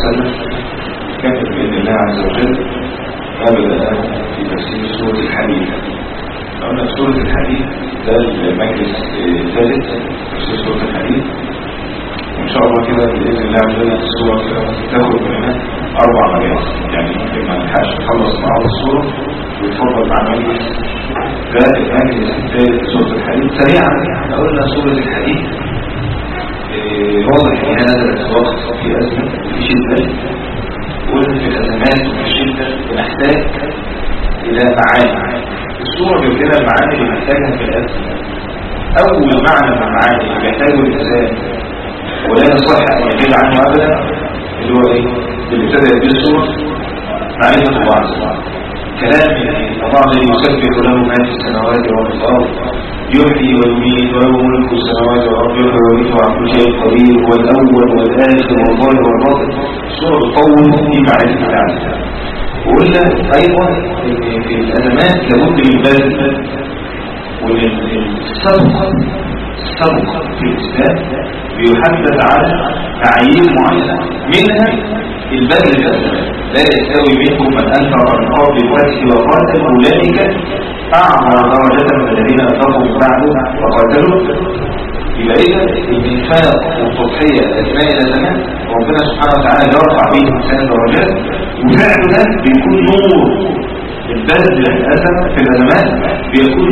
وسلم كانت بإذن الله عز وجل بدأ في تفسير سورة الحديد. قلنا سورة الحديد ده المجلس الثالث تفسير سورة الحديد، وإن شاء الله كده بإذن الله عز وجل السورة تاخد منها 4 مجالس، يعني ممكن ما نلحقش نخلص مع السورة ويتفضل مع المجلس ده المجلس الثالث سورة الحديد. سريعا قلنا سورة الحديد واضح ان هذا الوقت في أزمة في شدة، وقلنا في الأزمات وفي الشدة بنحتاج إلى معاني. السورة جاب لنا المعاني اللي محتاجها في الأزمة. أول معنى من المعاني اللي يحتاجه الإنسان ولا يصح أن يغيب عنه أبدا اللي هو إيه؟ اللي ابتدأ به السورة معرفة الله عز وجل. كلام الله الذي يسبح له ما في السماوات والأرض يحيي ويميت وله ملك السماوات والأرض يحيي ويميت وعلى كل شيء قدير هو الأول والآخر والظاهر والباطن. السورة تطول في معرفة الله عز وجل. وقلنا أيضا إن في الأزمات لابد من البذل والسبق. السبق في الإسلام بيحدد على معايير معينة، منها البذل في الأزمات. لا يستوي منكم من أنفق من قبل الفتح وقاتل أولئك أعظم درجة من الذين أنفقوا بعد وقاتلوا. يبقى إذا الإنفاق والتضحية أثناء الأزمات ربنا سبحانه وتعالى يرفع به الإنسان درجات، وفعله ده بيكون نور. البذل في الأزمات بيكون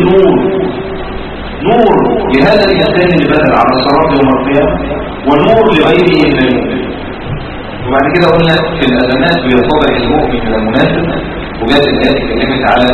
نور لهذا الإنسان اللي بذل على الصراط يوم القيامة، ونور لغيره من المؤمن. وبعد كده قلنا في الأزمات بيتضح المؤمن من المنافق، وجاءت الآيات اتكلمت على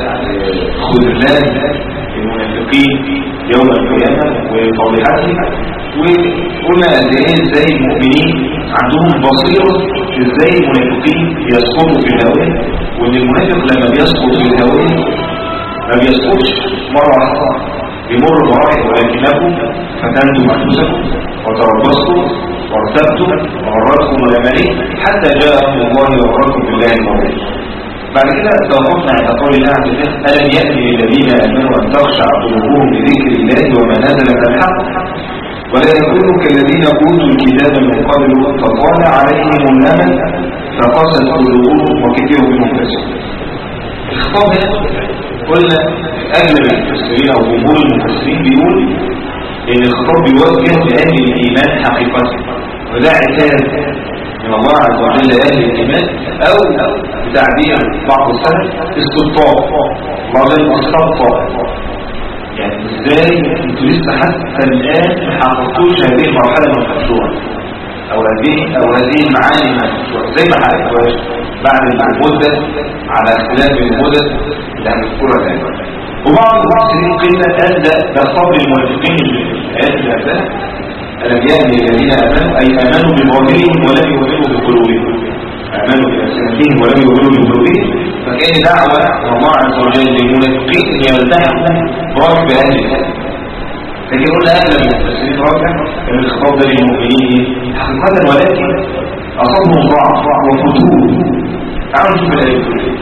خذلان المنافقين يوم القيامة وفضيحتهم، وقلنا قد ايه ازاي المؤمنين عندهم بصيرة ازاي المنافقين يسقطوا في الهوية، وان المنافق لما بيسقط في الهوية ما بيسقطش مرة واحدة، بيمر مراحل. ولكنكم فتنتم انفسكم وتربصتم وارتبتم وغرتكم الاماني حتى جاء امر الله وغركم بالله الغرور. بعد كده توقفنا عند قول الله عز وجل ألم يأتي للذين آمنوا أن تخشع قلوبهم لذكر الله وما نزل من الحق ولا يكونوا كالذين أوتوا الكتاب من قبل فطال عليهم الأمل فقست قلوبهم وكثير منهم فاسقون. الخطاب هنا قلنا أغلب المفسرين أو جمهور المفسرين بيقول إن الخطاب بيوجه لأهل الإيمان حقيقة، وده عتاب من الله عز وجل لأهل الإيمان، أو بتعبير بعض السلف استبطاء. الله جل استبطاء، يعني ازاي انتوا لسه حتى الآن ما حققتوش هذه المرحلة من الخشوع أو هذه المعاني من الخشوع، زي ما حققتوهاش بعد المدة على اختلاف المدد اللي هنذكرها دايما. وبعض المفسرين قيل ده خطاب للمنافقين الآيات اللي قبلها ألم يأتي الذين آمنوا أي آمنوا بظاهرهم ولم يؤمنوا بقلوبهم، آمنوا بألسنتهم ولم يؤمنوا بقلوبهم. فكان دعوة الله عز وجل للمنافقين أن يلتحقوا برغم أهل الإسلام. لكن قلنا أغلب المفسرين راجع أن الخطاب ده للمؤمنين حقيقة، ولكن أصابهم ضعف وفتور. تعالوا نشوف الآية كلها.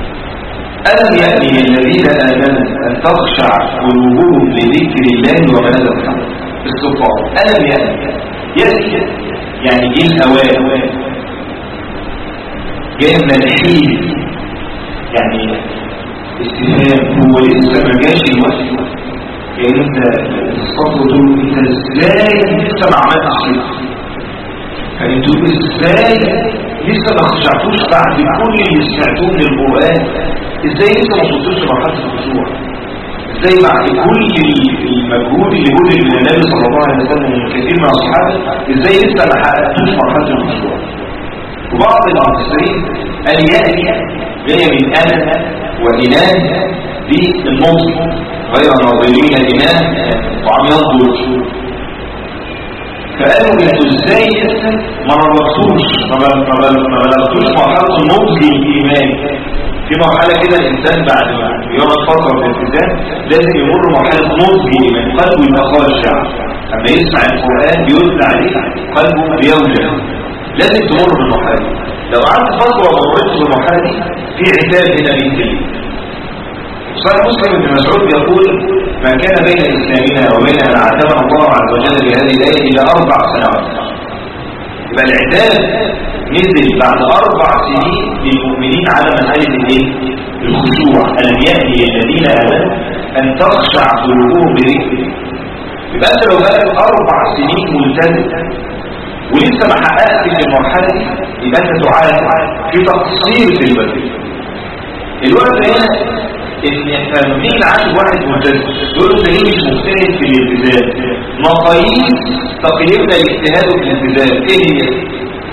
ألم يأتي الذين آمنوا أن تخشع قلوبهم لذكر الله وما نزل من الحق. السلطان ألم يأتي يعني جه الأوان، جاء من الحين، يعني استفهام. هو لسه ما جاش الوقت، يعني انت تستطيع تقول انت ازاي لسه ما عملتش شيء، فانتوا ازاي لسه ما خشعتوش بعد كل اللي سمعتوه من القرآن، ازاي لسه ما وصلتوش لمرحلة الخشوع، ازاي بعد كل المجهود اللي بذل من النبي صلى الله عليه وسلم من كثير من اصحابه ازاي لسه ما حققتوش مرحله الخشوع. وبعض المفسرين قال ياتي جايه من انا وانان دي النظم غير ناظرين الانان طعام ينظر. فقالوا انتوا ازاي لسه ما ربطتوش ما بلغتوش مرحله النضج الايماني. في مرحلة كده الإنسان بعد ما يقعد فترة في الالتزام لازم يمر مرحلة نضج إيمان، قلبه يبقى خاشع، أما يسمع القرآن بيتلى عليه قلبه بيوجع، لازم تمر بالمرحلة دي. لو قعدت فترة ومرت بالمرحلة دي في عتاب هنا بينتهي. صحيح مسلم بن مسعود يقول ما كان بين إسلامنا وبين أن عاتبنا الله عز وجل بهذه الآية إلى 4 سنوات. يبقى العتاب نزل بعد 4 سنين للمؤمنين على منهج الايه؟ الخشوع. ألم يأتي الذين آمنوا أن تخشع قلوبهم لذكر. يبقى انت لو بقالك 4 سنين ملتزم ولسه ما حققتش المرحله دي، يبقى انت تعاني في تقصير في البدن. الوقت هنا ان احنا بنيجي عند واحد ملتزم يقول له ليه مش مجتهد في الالتزام؟ مقاييس تقييمنا لاجتهاده في الالتزام ايه هي؟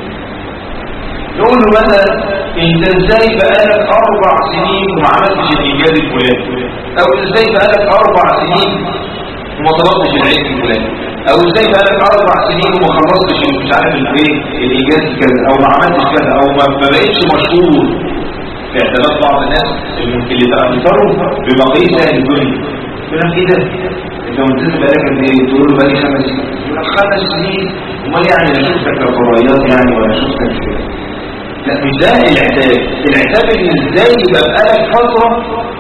نقول له مثلا انت ازاي بقالك 4 سنين وما عملتش الانجاز الفلاني، او ازاي بقالك 4 سنين وما طلبتش العلم الفلاني، او ازاي بقالك 4 سنين وما خلصتش مش عارف الايه الانجاز كذا، او ما عملتش كذا، او ما بقتش مشهور. في اعتماد بعض الناس اللي تأثروا بمقاييس اهل الدنيا يقول لك ايه ده؟ انت ملتزم بقالك قد ايه؟ تقول له بقالي 5 سنين. يقول لك 5 سنين؟ امال يعني انا شفتك كفرايات يعني ولا شفتك كده؟ لا مش ده العتاب. العتاب ان ازاي يبقى بقالك فتره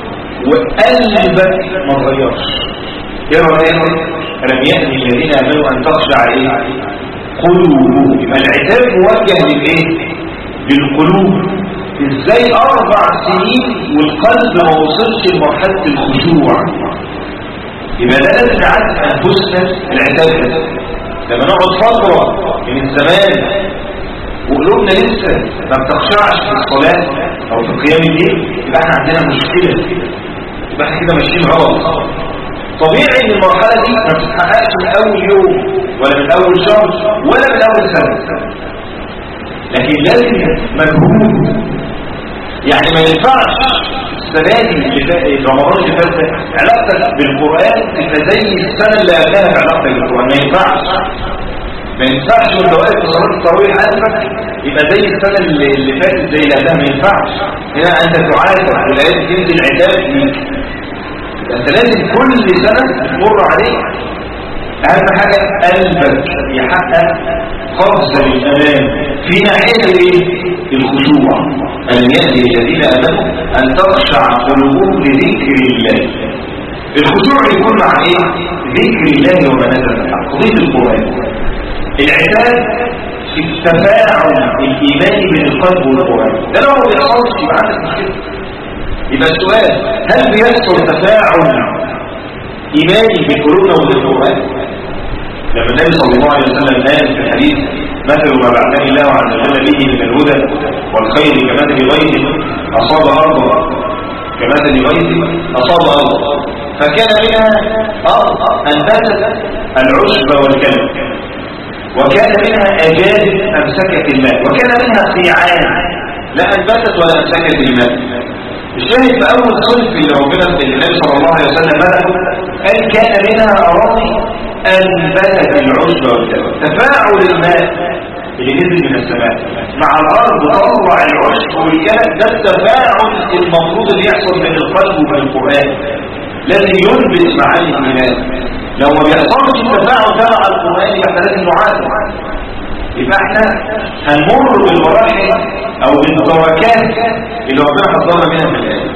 وقلبك ما اتغيرش. ايه رايك؟ ألم يأتي الذين آمنوا أن تخشع إيه؟ قلوبهم. يبقى العتاب موجه للإيه؟ للقلوب. إزاي 4 سنين والقلب ما وصلش لمرحلة الخشوع؟ يبقى ده لازم نعرف أنفسنا العتاب ده. لما نقعد فترة من الزمان وقلوبنا لسه ما بتخشعش في الصلاة أو في قيام الليل، يبقى احنا عندنا مشكلة. يبقى احنا كده ماشيين غلط. طبيعي ان المرحلة دي ما بتتحققش من اول يوم ولا من اول شهر ولا من اول سنة، لكن لازم مجهود. يعني ما ينفعش السنة دي رمضان اللي فات علاقتك بالقرآن تبقى زي السنة اللي قبلها في علاقتك بالقرآن. ما ينفعش وانت واقف في صلاة التراويح قلبك يبقى زي السنة اللي فاتت زي اللي قبلها. ما ينفعش. هنا انت تعاتب والآيات تنزل عتاب ليك. انت لازم كل سنة تمر عليك. اهم حاجة قلبك يحقق قفزة للأمام في ناحية ايه؟ الخشوع. أن يأتي الذين آمنوا أن تخشع قلوبهم لذكر الله. الخشوع يكون مع ايه؟ ذكر الله وما نزل الحق، قضية القرآن. العتاب في التفاعل الإيماني بين القلب والقرآن. ده لو ما بيحصلش يبقى عندك مشكلة. يبقى السؤال، هل بيحصل تفاعل إيماني في قلوبنا والقرآن؟ لما النبي صلى الله عليه وسلم قال في الحديث مثل ما بعثني الله عز وجل به من الهدى والخير كمثل غيث أصاب أرضا، كمثل غيث أصاب أرضا فكان منها أرض أنبتت العشب والكلب، وكان منها أجاد أمسكت الماء، وكان منها قيعان لا أنبتت ولا أمسكت الماء. الشاهد في أول صنف اللي ربنا النبي صلى الله عليه وسلم بدأه قال كان منها أراضي أنبتت العشب والكلب. تفاعل الماء اللي نزل من السماء مع الأرض طلع العشب والكلب، ده التفاعل المفروض اللي يحصل بين القلب وبين القرآن. لازم ينبت معاني الإيمان. لو ما بيحصلش التفاعل ده مع القرآن يبقى احنا لازم نعاني. يبقى احنا هنمر بالمراحل او بالدركات اللي ربنا حضرنا منها في الآية.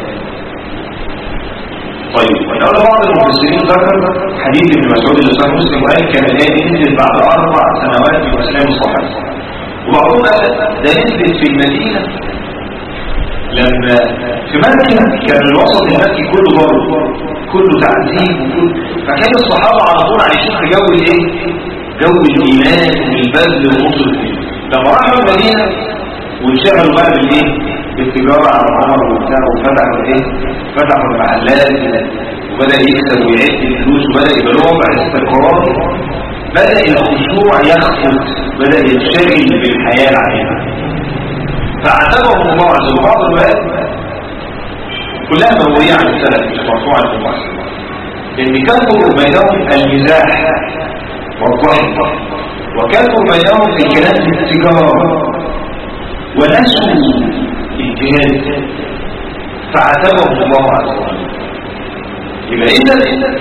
طيب ولو بعض المفسرين ذكر حديث ابن مسعود اللي صحيح مسلم وقال كان الآية نزلت بعد 4 سنوات من اسلام الصحابة، وبعضهم قال ده نزلت في المدينة لما في مكة كان الوسط المكي كله ضرب كله تعذيب فكان الصحابة على طول عايشين في جو الايه؟ جو الإيمان والبذل والنصر فيه. لما راحوا المدينة وانشغلوا بقى بالايه؟ بالتجارة على العمر وبتاع وفتحوا ايه؟ فتحوا المحلات وبدأ يكسب ويعد الفلوس وبدأ يبقى له وضع استقرار، بدأ الخشوع يخفت، بدأ ينشغل بالحياة العامة. فاعتبرهم الله عز وجل. بعض الروايات كلها مروية عن السلف مش مرفوعة عن الله، لأن كثر بينهم المزاح والضحك، وكثر بينهم الكلام في التجارة ونسوا الجهاد، فاعتبرهم الله عز وجل. يبقى إذا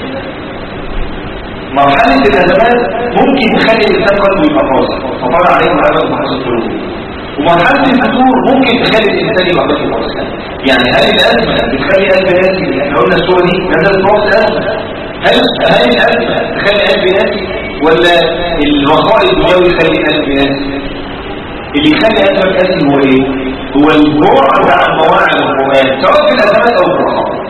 مرحلة الأزمات ممكن تخلي الإنسان قلبه يبقى قاسي فطلع عليه الأمل وحسن القلوب، ومرحلة الفتور ممكن تخلي الإنسان يبقى قاسي قاسي. يعني هل الأزمة بتخلي قلب ناسي؟ احنا قلنا الصورة دي نزلت رأس أزمة. هل الأزمة تخلي قلب ناسي ولا الرخاء الدنيوي يخلي قلب ناسي؟ اللي يخلي قلبك قاسي هو ايه؟ هو البعد عن مواعظ القرآن سواء في الأزمات أو القرآن.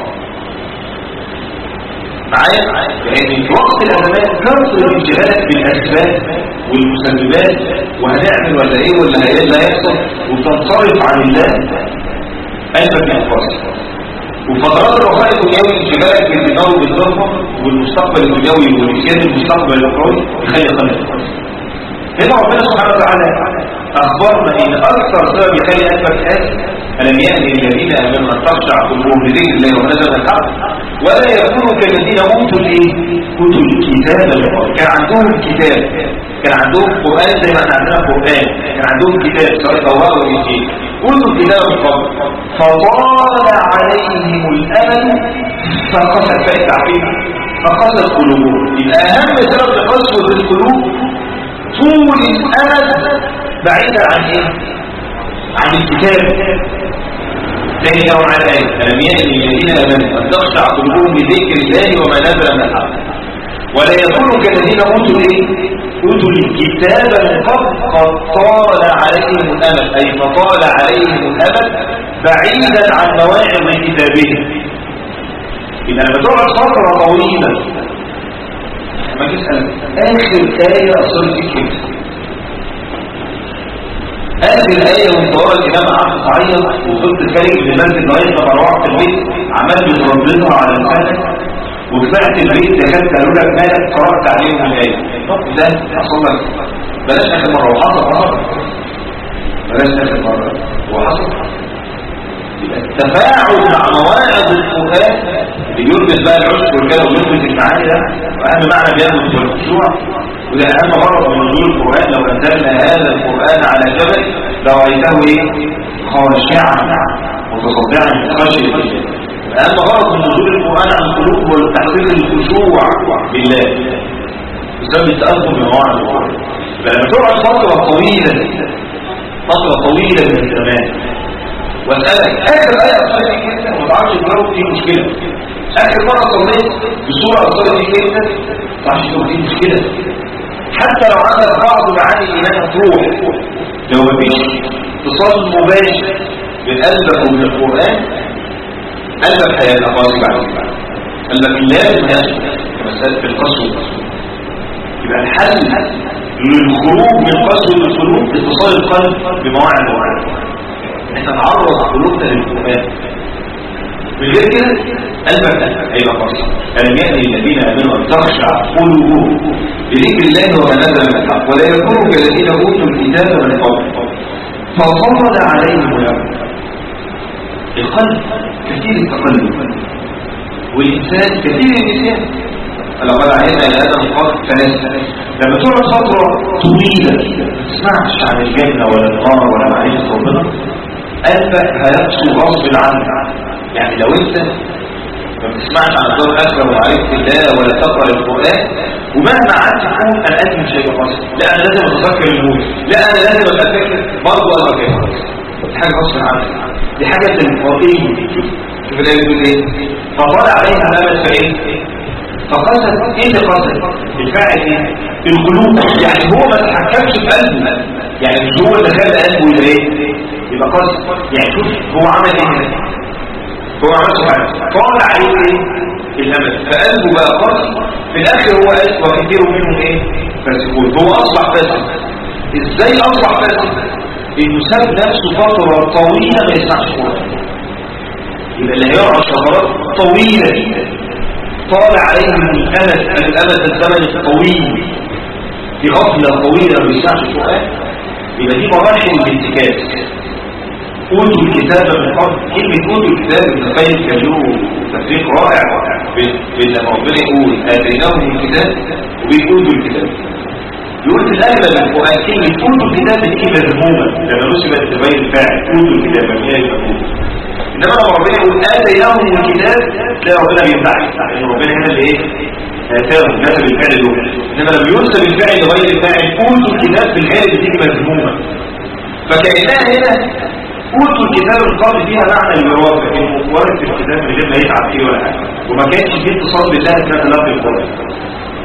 معايا؟ يعني في وقت الأزمات كثر انشغالك بالأسباب والمسببات وهنعمل ولا ايه ولا لا يحصل وتنصرف عن الله، قلبك ينفصل. وفترات الرخاء الدنيوي انشغالك بالدنيوي بالضربة والمستقبل الدنيوي ونسيان المستقبل الأخروي يخلي قلبك ينفصل. هنا ربنا سبحانه وتعالى أخبرنا إن أكثر سبب يخلي قلبك قاسي ألم يأتي الذين آمنوا أن تخشع قلوبهم لذكر الله وما نزل من الحق ولا يكونوا كالذين أوتوا الكتاب من قبل. كان عندهم كتاب، كان عندهم قرآن زي ما احنا عندنا قرآن، كان عندهم كتاب سواء التوراة والإنجيل، أوتوا الكتاب من قبل فطال عليهم الأمل فقست فإن فقست قلوبهم. يبقى أهم سبب لقسوة القلوب طول الأمل بعيدا عن ايه؟ عن الكتاب. تاني يوم على الآية ألم يأتي الذين آمنوا أن تخشع قلوبهم لذكر الله وما نزل من الحق ولا يكونوا كالذين أوتوا ايه؟ أوتوا الكتاب من قبل قد طال عليهم الأمل، أي فطال عليهم الأمل بعيدا عن مواعظ كتابهم. إذا لما تقعد فترة طويلة ما تسأل آخر آية أصل فيك آخر آية من طوال الإمام عبد صعيد وصلت خارج من المسجد لغاية ما روحت البيت عمال بترددها على لسانك وطلعت البيت دخلت قالوا لك مالك قرأت عليهم الآية. طب ده حصل لك بلاش آخر مرة وحصل بلاش آخر مرة وحصل. التفاعل مع مواعظ القرآن اللي يلبس بقى العشق والكلام ويلبس المعاني ده وأهم معنى بياخد الخشوع. وده أهم غرض من نزول القرآن لو أنزلنا هذا القرآن على جبل لرأيته ايه؟ خاشعا متصدعا من خشية الله. أهم غرض من نزول القرآن عن القلوب هو تحقيق الخشوع بالله بسبب التأثر بمواعظ القرآن. فلما تقعد فترة طويلة من الزمان واسألك آخر آية أصلي فيك أنت وما تعرفش تجاوب دي مشكلة. آخر مرة صليت بصورة أصلي فيك أنت ما تعرفش تجاوب دي مشكلة. حتى لو عندك بعض معاني الإيمان تروح لو مفيش اتصال مباشر بين قلبك وبين القرآن قلبك هيبقى قاسي بعد كده. قلبك لازم يسكت كمسألة القسوة. يبقى الحل للخروج من قسوة القلوب اتصال القلب بمواعظ القرآن. احنا نعرض قلوبنا للقرآن بغير كده قلبك هيبقى قاسي. ألم يأتي الذين آمنوا أن تخشع قلوبهم لذكر الله وما نزل من الحق ولا يكونوا كالذين أوتوا الكتاب من قبل فطال عليهم الأمل. القلب كثير التقلب والإنسان كثير النسيان. لقد عهدنا إلى آدم قبل ثلاثة. لما تقعد فترة طويلة ما تسمعش عن الجنة ولا النار ولا معرفة ربنا قلبك هيقسو غصب عنك. يعني لو انت ما بتسمعش عن الدار الآخرة ومعرفة الله ولا تقرأ القرآن ومهما قعدت تقول أنا قلبي مش هيبقى قاسي، لا أنا لازم أتذكر الموت، لا أنا لازم أتذكر برضه قلبك هيبقى قاسي. دي حاجة غصب عنك، دي حاجة تلقائية. شوف الآية بتقول إيه؟ فطال عليها الأمل فإيه؟ فقست. إيه اللي قست؟ الفاعل إيه؟ القلوب. يعني هو ما تحكمش في قلبه، يعني مش هو اللي خلى قلبه يبقى إيه؟ يبقى قست. يعني شوف هو عمل إيه؟ هو عمل سبحانه طال عليه إيه؟ الأمل فقلبه بقى قاسي. في الآخر هو قال وكثير منهم إيه؟ فاسقون. هو أصبح فاسق. إزاي أصبح فاسق؟ إنه ساب نفسه فترة طويلة ما يسمعش قرآن. يبقى اللي هيقعد فترات طويلة طال عليهم الأمل الزمن الطويل في غفلة طويلة ما يسمعش قرآن. يبقى دي مراحل الانتكاس. أوتوا الكتاب من قبل. كلمة أوتوا الكتاب ابن القيم كان له تفريق رائع بين لما ربنا يقول آتيناهم الكتاب وبيقول أوتوا الكتاب. يقول في الأغلب القرآن كلمة أوتوا الكتاب دي مذمومة لما نسبت لغير الفاعل أوتوا الكتاب هي المذمومة. إنما لما ربنا يقول آتيناهم الكتاب تلاقي ربنا بيمدحك لأن ربنا هنا اللي إيه؟ آتاهم نسب الفعل له. إنما لما ينسب الفعل لغير الفاعل أوتوا الكتاب في الحالة بتيجي مذمومة. فكأنها هنا أوتوا الكتاب القاضي فيها معنى الوراثة إنه ورث الكتاب من غير ما يتعب فيه ولا حاجة وما كانش فيه اتصال بالله إنها تلقي القرآن.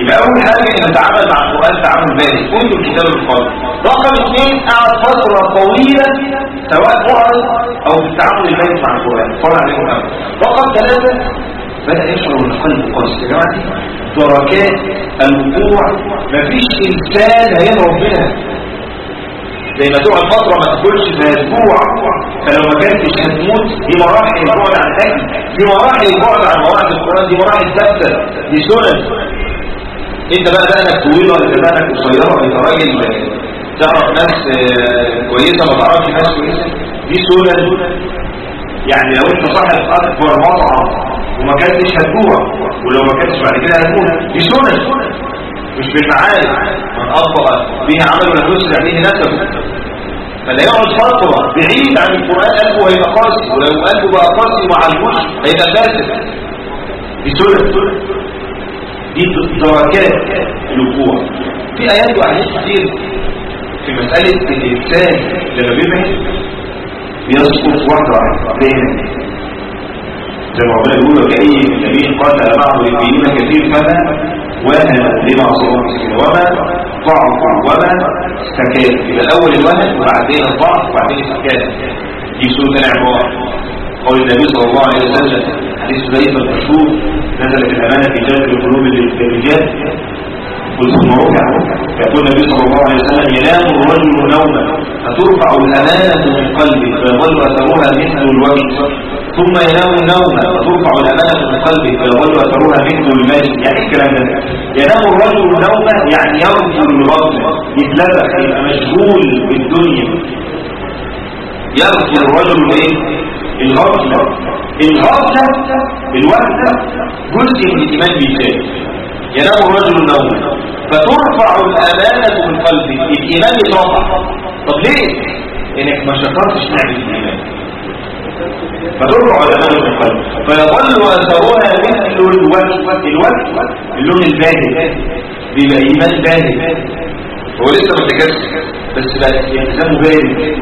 يبقى اول حاجه ان تعامل مع القران تعامل بالغ كنت الكتاب القادم. رقم 2 قعد فتره طويله سواء معرض او في التعامل البالغ مع القران قال عليه الامر. رقم 3 بدأ يشعر ان القلب قاسي. يا جماعه دركات الوقوع مفيش انسان هيهرب منها. زي ما تقعد فتره ما تاكلش في اسبوع، فلو ما كنتش هتموت. دي مراحل البعد عن الاكل، دي مراحل البعد عن مواعظ القران، دي مراحل ثابته، دي سنن. انت بقى بقى طويله ولا بقى قصيره ولا راجل تعرف ناس كويسه ما تعرفش ناس كويسه، دي سنن. يعني لو انت صاحب اكبر مطعم وما كنتش هتجوع، ولو ما كنتش بعد كده هتموت، دي سنن مش بالمعارف. من أطبق به عمل ولا يسرع به نسب. فلا يقعد فترة بعيد عن القرآن قلبه هيبقى قاسي، ولو قلبه بقى قاسي مع الوش هيبقى فاسد. دي سنة، دي دركات الوقوع. في آيات وأحاديث كتير في مسألة الإنسان لما بيبعد بيسقط واحدة واحدة. زي ما ربنا يقول وكأي من نبي قاتل معه ربيون كثير فما وهن لما أصابه مسكين وما ضعف وما استكان. يبقى الأول الوهن وبعدين الضعف وبعدين استكان. دي سورة العمران. قول النبي صلى الله عليه وسلم حديث ضيف المشهور نزلت الأمانة في جانب قلوب الرجال ثم ركع. يقول النبي صلى الله عليه وسلم ينام الرجل نوما فترفع الأمانة من قلبه فيظل أثرها مثل الوجه، ثم ينام نوما فترفع الأمانة من قلبه فيظل أثرها مثل المجد. يعني الكلام ده ينام الرجل نوما يعني يرجل الغفلة، يتلبخ، يبقى مشغول بالدنيا. يرجل الرجل ايه؟ الغفلة. الغفلة الوحدة جزء من الإيمان بالله. ينام الرجل نوما فترفع الأمانة من قلبه، الإيمان يترفع. طب ليه؟ إنك ما شكرتش نعمة الإيمان. فترفع الأمانة من قلبه فيظل أثرها مثل الوجه. اللون الباهت بيبقى إيمان باهت، هو لسه ما تكسر بس بقى التزامه باهت.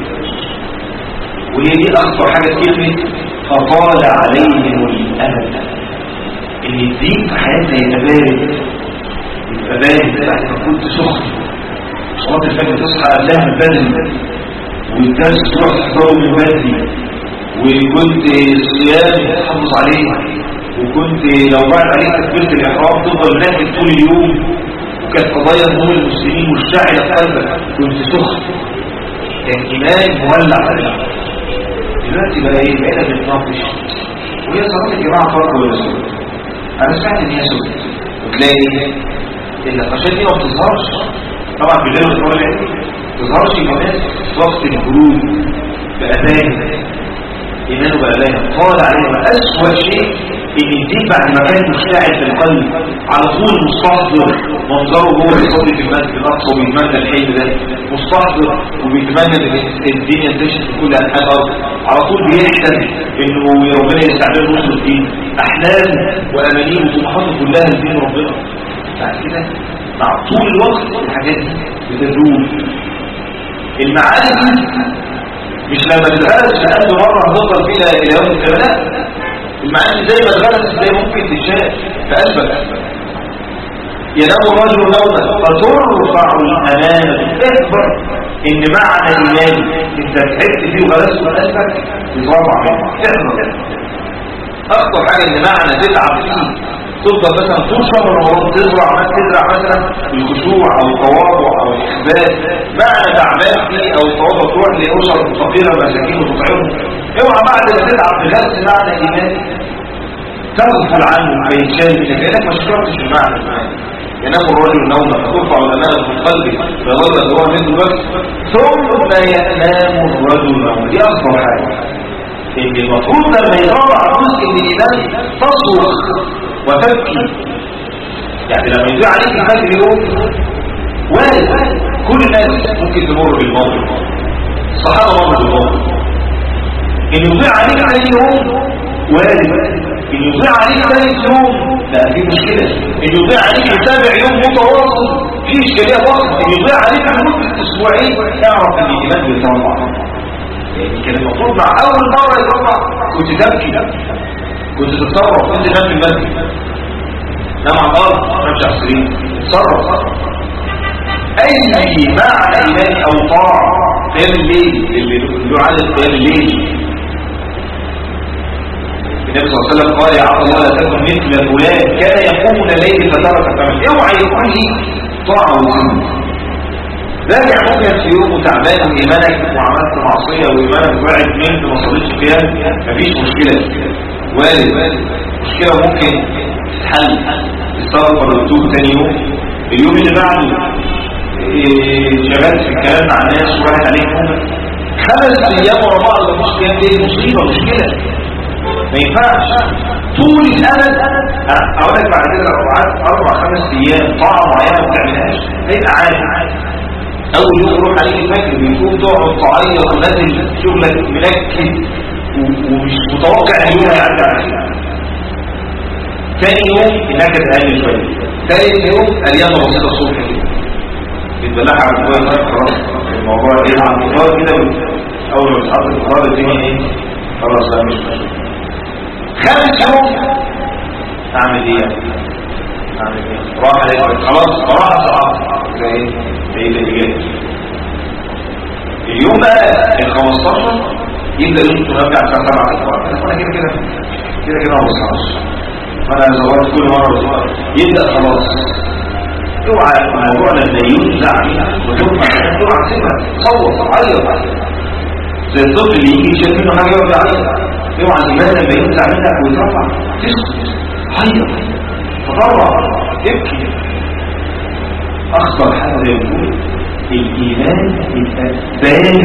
وهي دي أخطر حاجة كلمة فطال عليهم الأمل. ان الدين في حياتنا يتبارد، يبقى بارد بعد ما كنت سخن. صلاة الفجر تصحى قبلها من بدري، والدرس تروح تحضره من بدري، وكنت الصيام تحافظ عليه، وكنت لو بعد عليك تكبيرة الإحرام تفضل ناكل طول اليوم، وكانت قضايا هموم المسلمين والشاعر في قلبك، كنت سخن، كان إيمان مولع عليك. دلوقتي بقى ايه؟ بقينا بنتناقش وهي صلاة الجماعة فرق ولا سنة؟ أنا سمعت إن هي سنة، وتلاقي النقاشات دي ما بتظهرش طبعا بالليل والطوال ما بتظهرش كمان في وقت الخروج بأذان إيمانه بأذان. قال عليهم أسوأ شيء إن الدين بعد ما كان مشتعل في القلب على طول مستحضر منظره هو يصلي في المسجد الأقصى وبيتمنى الحلم ده، مستحضر وبيتمنى إن الدين ينتشر في كل أنحاء الأرض، على طول بيحلم إنه ربنا يستعمله نصر الدين، أحلام وأمانيه وطموحاته كلها لدين ربنا. بعد كده مع طول الوقت الحاجات دي بتدوم. المعاني دي مش لما تتغرس في قلب مرة هتفضل فيها إلى يوم القيامة. المعاني زي ما اتغرست زي ممكن تتشاف في قلبك. ينام الرجل نوما فترفع الأمانة. اكبر إن معنى إيماني أنت تحس فيه وغرسته في قلبك يترفع منه. احضر أكبر حاجة إن معنى تتعب فيه تفضل مثلا طول شهر رمضان تزرع مثلا الخشوع او التواضع او الاخبات، معنى تعبان فيه او التواضع تروح لاسر فقيره مساكين وتطعمهم. اوعى بعد ما تتعب بغرس معنى ايماني تغفل عنه فيتشال منك لانك ما شكرتش المعنى. ينام الرجل نوما فترفع الامانه من قلبه فيظل ادوار منه بس ثم ينام الرجل نوما. دي اكبر حاجه ان المفروض لما يضرع جزء من الايمان تصرخ وتبكي. يعني لما يضيع عليك الفجر يوم وارد كل الناس ممكن تمر بالموقف، الصحابه مروا بالموقف. ان يضيع عليك ثاني يوم وارد، ان يضيع عليك ثالث يوم لا في مشكله، ان يضيع عليك سابع يوم متواصل في اشكاليه فقط، ان يضيع عليك لمده اسبوعين اعرف ان الايمان بيترفع. يعني كان المفروض مع اول مره يترفع كنت تبكي، كنت تتصرف، كنت تنام في المسجد. نام على الارض ما تنامش على السرير، اتصرف. اي معنى ايماني او طاعه قيام الليل اللي له عدد قيام الليل. النبي صلى الله عليه وسلم قال: يا عبد الله لا تكن مثل فلان كان يقوم الليل فترك الفجر. اوعى يكون لي طاعه وسنه. راجع ممكن في يوم تعبان وايمانك وعملت معصيه وايمانك وقعت منك وما صليتش فيها، مفيش مشكله، وارد. مشكله ممكن تتحل، تستغفر وتتوب ثاني يوم. اليوم اللي بعده شغلت في الكلام مع الناس وراحت عليك 5 ايام ورا بعض مفيش قيام ليل، مصيبه، مشكله. ما ينفعش طول الامد. اقول لك بعد كده لو قعدت 4-5 ايام طاعه معينه ما بتعملهاش هيبقى عادي. اول يوم يروح عليك الفجر بيكون تقعد تعيط ونازل شغلك منكد ومش متوقع اليوم هيعدي عليك. ثاني يوم النكد اقل شويه. ثالث يوم اليوم بسيطه الصبح كده بتبلعها على الفطار، خلاص الموضوع ايه على الفطار كده. اول ما تحط الفطار الدنيا ايه خلاص بقى مش ماشي. 5 يوم اعمل ايه؟ راح عليك خلاص راح صعب زي الاجابه. اليوم بقى ال15 يبدا يوم ترجع الساعه 7 الصبح. انا كده ما بصحاش، انا زورت كل مره يبدا خلاص. اوعى الموضوع لما ينزع وتوقع اوعى تسيبها، تصوت عيط زي الطفل اللي يجي يشوف منه حاجه يقعد يعيط. اوعى الايمان لما ينزع منك ويترفع تسكت، عيط، تضرع، ابكي. اخطر حاجه يقول الايمان بان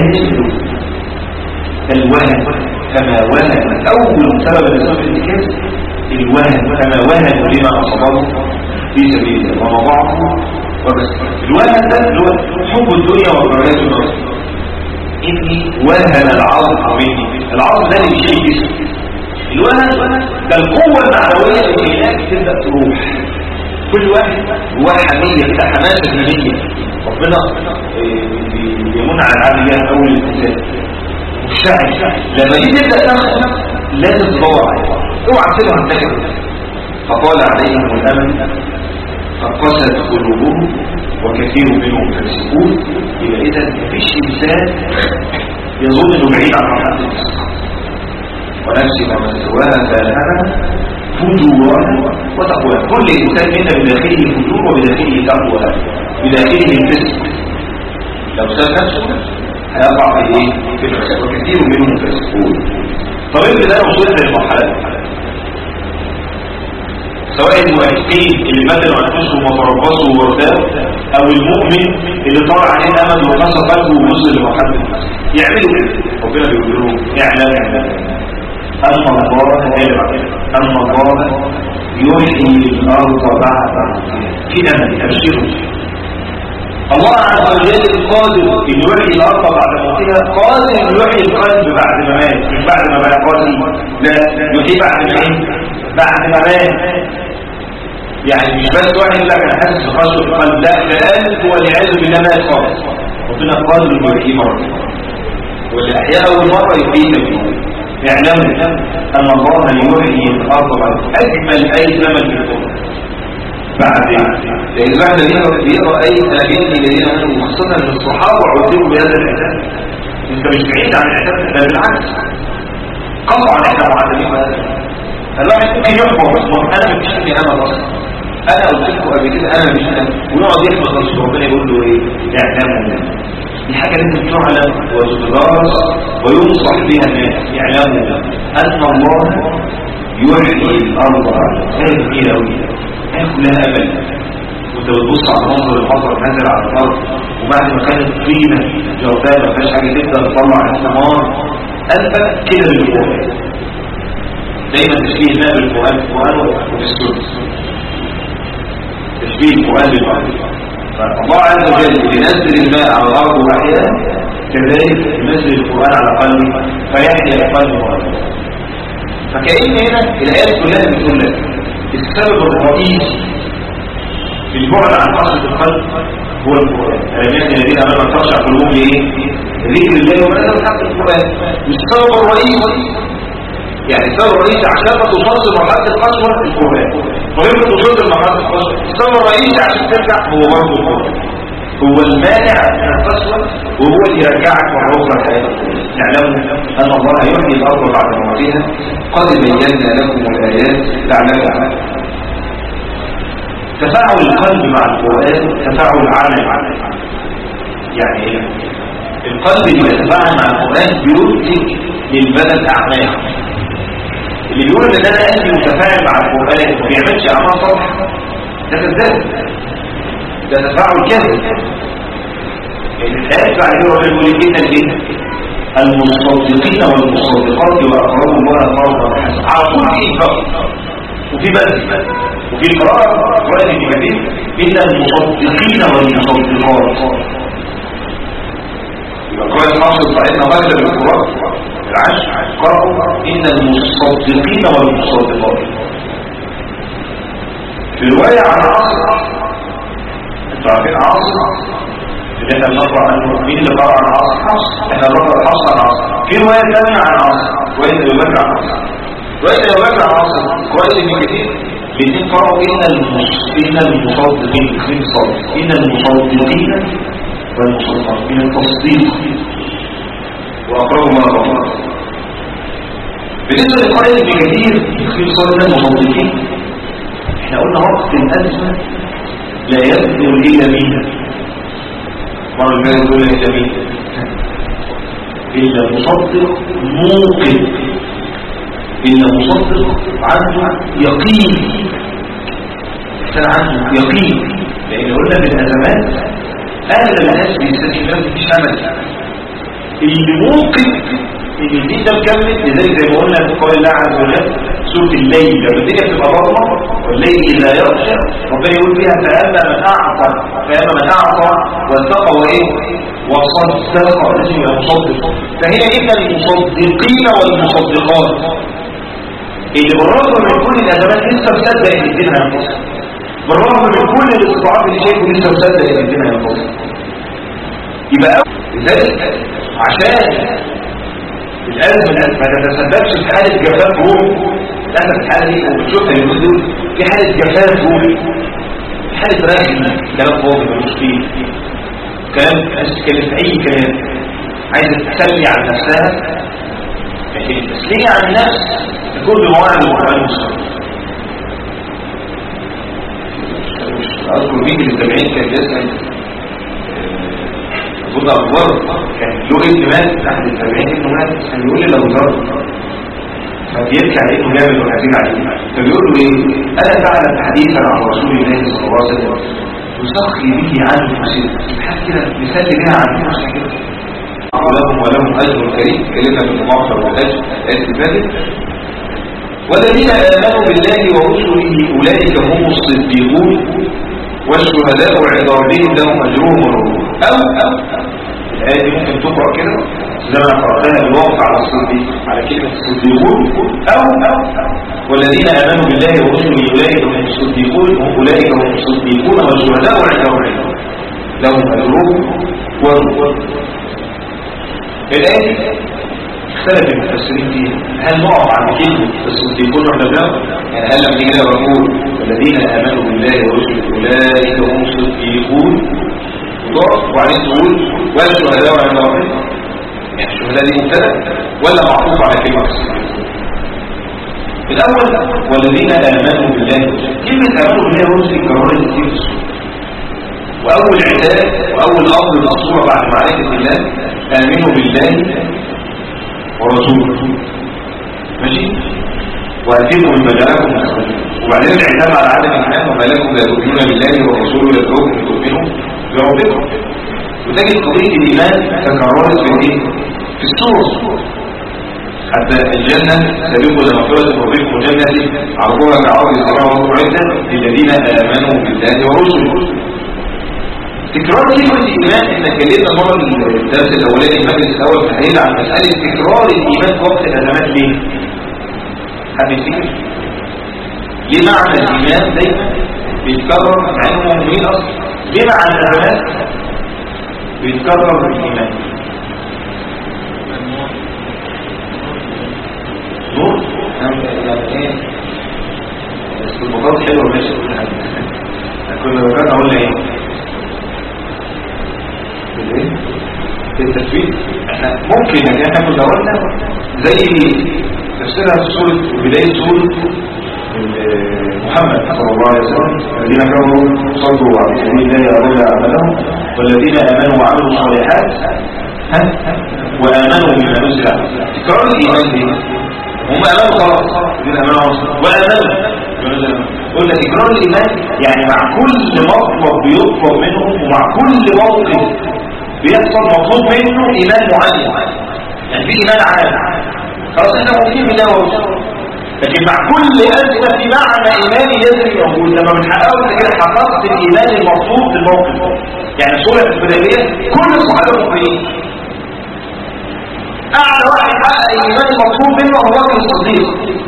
الوهن كما وهن. اول سبب لسبب الانتكاس الوهن، كما وهن لما اصابه في سبيل الله وضعه وبس. الوهن ده اللي هو حب الدنيا وكراهيه الناس. اني وهن العظم مني، العظم ده اللي بيشيل جسمي. الوهن ده القوه المعنويه اللي هناك تبدا تروح. كل واحد جواه حميه كده، حماسه دينيه ربنا بيمن على العبد بيها في اول الانسان. والشعر لما دي تبدا تاخد لازم تدور عليها، اوعى تسيبها تنتهي. فقال عليهم الامل فقست قلوبهم وكثير منهم فاسقون. يبقى اذا مفيش انسان يظن انه بعيد عن رحمه الله. ونفس ما سواها فالهمها فجورها وتقواها. كل انسان منا بداخله فجور وبداخله تقوى، بداخله الفسق. لو ساب نفسه هيقع في ايه؟ في الفسق. وكثير منهم فاسقون. طب انت ده وصلت للمرحله سواء المؤمنين اللي بدلوا انفسهم وتربصوا وارتاحوا، او المؤمن اللي طلع عليه الامل وقسى قلبه ووصل لمرحله يعملوا كده. ربنا بيقول لهم اعلم ان الله يحيي الارض بعد موتها. في امل، ابشروا. الله عز وجل القادر ان يحيي الارض بعد موتها، قادر ان يحيي القلب بعد ما مات، مش بعد ما بقى قادر، لا يحيي بعد ما ايه؟ بعد ما مات. يعني مش بس واحد يقول لك انا حاسس بخشوع القلب، لا ده قلب والعياذ بالله مات خالص. ربنا قادر انه يحييه مره، واللي احياه اول مره يحييه ثاني مره. اعلموا ان الله يحيي الارض بعد اجمل اي زمن في الكون. بعدين لان بعد يقرا اي تابعين الذين امنوا، وخاصه ان الصحابه عذروا بهذا العذاب. انت مش بعيد عن العذاب، بل بالعكس قطعا احنا معذبين بهذا. الواحد ممكن يحكم بس انا مش مني انا اصلا. انا قلت لكم قبل كده انا مش انا، ويقعد يحفظ نفسه ربنا يقول له ايه؟ اعلموا. دي حاجه لازم تعلم وتدرس وينصح بها الناس. يعلموا ان الله يحيي الارض. هي جميله قوي، هي كلها امل. وانت بتبص على منظر المطر نازل على الارض، وبعد ما كانت طينه جرداء ما فيهاش حاجه تبدا تطلع الثمار، قلبك كده بالقران. دايما تشبيه الماء بالقران في القران وفي السنه. تشبيه القران بالقران. فالله عز وجل ينزل الماء على الارض واحيانا، كذلك ينزل القران على قلبه فيحيي القلب وقلبه. فكأن هنا الايات كلها بتقول لك السبب الرئيسي في البعد عن قصد القلب هو القران. الذين الذين امنوا تخشع قلوبهم لايه؟ ذكر الله وما نزل حق القران. والسبب الرئيسي يعني السبب الرئيسي عشان ما توصلش لمرحله القسوه القران. مهم وصلت المرحله القصوى. السبب الرئيسي عشان ترجع هو برضه القرآن، هو المانع من القسوة، وهو اللي يرجعك مرة أخرى الحياة. اعلموا أن الله يحيي الأرض بعد موتها، قد بينا لكم الآيات لعلكم. تفاعل القلب مع القرآن تفاعل عمل. يعني ايه؟ القلب اللي يتفاعل مع القرآن بينتج للبدن أعمال. اللي بيقول ان انا قلبي متفاعل مع القرآن وما بيعملش أعمال صالحة ده كذاب، ده تفاعل كذب. الآيات بعد كده ربنا يقول إن المصدقين والمصدقات وأقربوا الله قرضا حسنا. على طول في إنفاق وفي بذل وفي قراءة قرآن كريم إن المصدقين والمصدقات. يبقى قراءة الحافظ صحيحنا غير القراءة العشر قرأوا إن المصدقين والمصدقات. في رواية عن عاصم، انتوا عارفين عاصم اللي احنا بنقرأ عنه، مين اللي قرأ عن عاصم؟ حفص. احنا بنقرأ حفص عن عاصم. في رواية ثانية عن عاصم، رواية أبي بكر عن عاصم. رواية أبي بكر عن عاصم رواية ابن كثير، الاثنين قرأوا إن المصدقين إن المصدقين والمصدقات من التصديق وأقربوا ما رفض. بالنسبة لقرآن ابن كثير في صورة المصدقين، احنا قلنا وقت الأزمة لا يبدو إلا مين؟ مرة البلد يقول إلا مين؟ إلا مصدق موقن، إلا مصدق عنده يقين. كان عنده يقين، لأن قلنا بالأزمات أهل الناس بيستشفى مفيش أمل. اللي موقن إن الدين ده مكمل، لذلك زي ما قلنا في قول الله عز وجل سورة الليل لما الدنيا بتبقى ضلمة والليل إذا يغشى ربنا يقول فيها فأما من أعطى واتقى وإيه وصدق، لازم يبقى مصدق. فهنا إن المصدقين والمصدقات اللي بالرغم من كل الأزمات لسه مصدق إن الدين هينتصر، بالرغم من كل الاستضعاف اللي شايفه لسه مصدق إن الدين هينتصر. يبقى لذلك عشان الأزمة ما تتسببش في حالة جفاف روحي، لأنك الحالة دي وبتشوفها اليومين دول في حالة جفاف روحي، في حالة رغم، كلام فاضي ملوش فيه، كلام تتكلم في أي كلام، عايزة تسلي عن نفسها. لكن التسلية عن النفس تكون بمواعظ القرآن والسنة. أذكر مين من التابعين كان يسأل أبو ذر، كان له ابن مات أحد التابعين، ابنه مات، كان يقول لي لأبو ذر فبيبكي عليه انه جامد وحزين عليه، فبيقول له ايه؟ ألا تعلم حديثا عن رسول الله صلى الله عليه وسلم تسخي به عنه المسير، حتى كده مثال لها عن نفسك كده. ولهم أجر كريم، كلمة من المغفر والأجر الآية الثالث. والذين آمنوا بالله ورسله أولئك هم الصديقون والشهداء عند ربهم لهم أجرهم ونورهم. أو الآية دي ممكن تقرأ كده زي ما قرأتها بالوقف على الصديق، على كلمة الصديقون. أو والذين آمنوا بالله ورسله أولئك هم الصديقون والشهداء عند ربهم لهم أجرهم ونورهم. الآية اختلف المفسرين فيها، هل نقف عن كلمة الصديقون ولا لا؟ يعني هل لما نيجي نقول الذين آمنوا بالله ورسله أولئك هم الصديقون وبعدين تقول والشهداء عند ربهم، يعني الشهداء دي مبتدأ ولا معطوف على كلمة الصديقون؟ الأول والذين آمنوا بالله ورسله، كلمة آمنوا بالله ورسله كررت كتير، وأول عتاب وأول أمر الأصورة بعد معرفة الله آمنوا بالله ورسوله، ماشي؟ وأتيكم المجالكم مستقبلين، وبعدين العتاب على عدم الإيمان وما لكم لا تؤمنون بالله ورسوله يدعوكم لتؤمنوا بربكم. وتجد قضية الإيمان تكررت في إيه؟ في السور، حتى الجنة سبيقوا لمغفرة ربكم وجنة عرضها كعرض السماء والأرض عدة للذين آمنوا بالله ورسله. تكرار كلمة الإيمان، احنا اتكلمنا مرة الدرس الأولاني المجلس الأول في التحليل عن مسألة تكرار الإيمان في وقت الأزمات. ليه؟ حد يفتكر؟ ليه معنى الإيمان دايما بيتكرر مع إنه مؤمنين أصلا؟ ليه معنى الأزمات بيتكرر الإيمان؟ نور؟ يعني إيه؟ البطاطس حلوه ماشي كل حاجه. كنا بقى قلنا ايه؟ في التسويق احنا ممكن ان احنا كنا قلنا زي تفسيرها في سوره بدايه سوره محمد صلى الله عليه وسلم: الذين كفروا صدوا عن سبيل الله أضل أعمالهم والذين آمنوا وعملوا الصالحات وآمنوا بما نزل عليه. تكرار الإيمان دي هم آمنوا خلاص، الذين آمنوا وآمنوا. قلنا تكرار الإيمان يعني مع كل مطلب بيطلب منهم ومع كل موقف بيحصل مطلوب منه إيمان معين. يعني في إيمان عام خلاص احنا مؤمنين بالله ورسوله، لكن مع كل أزمة في معنى إيماني لازم يقول لما بنحققه انت كده حققت الإيمان المطلوب في الموقف. يعني سورة الحديبية كل الصحابة مؤمنين، أعلى واحد حقق الإيمان المطلوب منه هو بكر الصديق.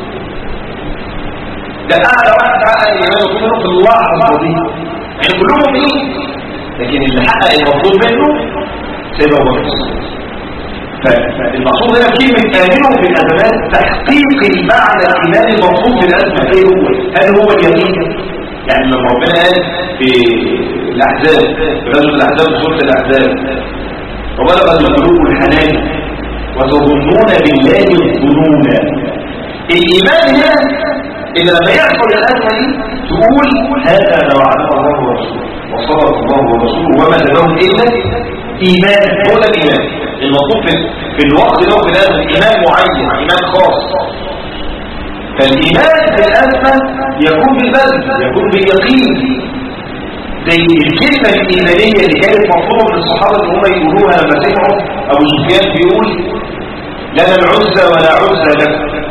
ده أعلى واحد حقق الإيمان المطلوب منه في اللحظة دي، يعني كلهم مؤمنين، لكن اللي حقق المطلوب منه سيدنا أبو بكر الصديق. فالمقصود هنا كلمة آمنوا بالأزمات تحقيق المعنى الإيماني المطلوب بالأزمة. ايه هو؟ هل هو اليقين؟ يعني لما ربنا قال في الأحزاب، في غزوة الأحزاب وسورة الأحزاب: وبلغت القلوب الحنان وتظنون بالله الظنون. الإيمان هنا إذا لما يحصل الأزمة دي تقول هذا ما وعده الله ورسوله وصدق الله ورسوله وما زادهم إلا إيمان. هو ده الإيمان المطلوب في الوقت ده وفي الأزمة، إيمان معين، إيمان خاص. فالإيمان في الأزمة يكون بالبذل، يكون باليقين. زي الكلمة الإيمانية اللي كانت مطلوبة من الصحابة ان هم يقولوها لما سمعوا أبو سفيان بيقول: لنا العزة ولا عزة لك.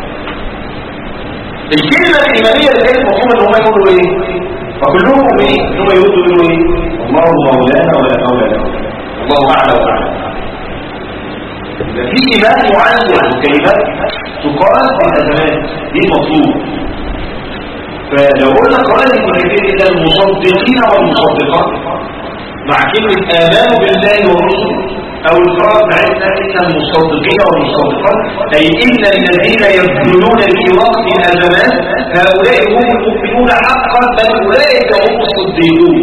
الكلمة الإيمانية اللي كانت مطلوبة ان هم يقولوا إيه؟ فكلهم مؤمنين ان هم يقولوا إيه؟ الله مولانا ولا مولى لك، الله أعلى وأعلى. في إيمان معين وكلمات تقال في الأزمات دي مطلوب. فلو قلنا قرآن ابن كثير إلا المصدقين والمصدقات مع كلمة آمنوا بالله ورسله، أو القراءة بتاعتنا إن المصدقين والمصدقات أي إن الذين يبذلون في وقت الأزمات هؤلاء هم المؤمنون حقا، بل أولئك هم الصديقون.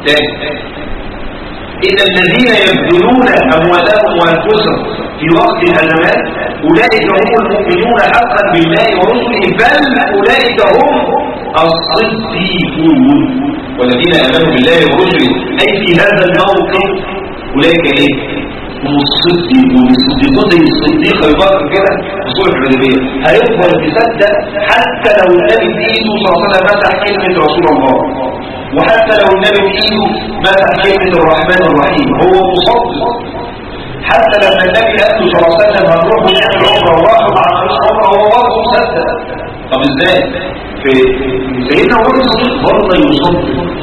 إن الذين يبذلون أموالهم وأنفسهم في وقت الأزمات أولئك هم المؤمنون حقا بالله ورسله، بل أولئك هم الصديقون. والذين آمنوا بالله ورسله أي في هذا الموقف أولئك إيه؟ هم الصديقون. الصديقون زي الصديق أبي بكر كده في سورة الحديبية، هيفضل يصدق حتى لو النبي بإيده صلى الله عليه وسلم مسح كلمة رسول الله، وحتى لو النبي بإيده مسح كلمة الرحمن الرحيم هو مصدق. حتى لما النبي قال له صلى الله عليه وسلم هنروح ونعمل عمره وراحوا مع الناس عمره هو برضه مصدق. طب ازاي؟ في سيدنا عمر الصديق برضه يصدق.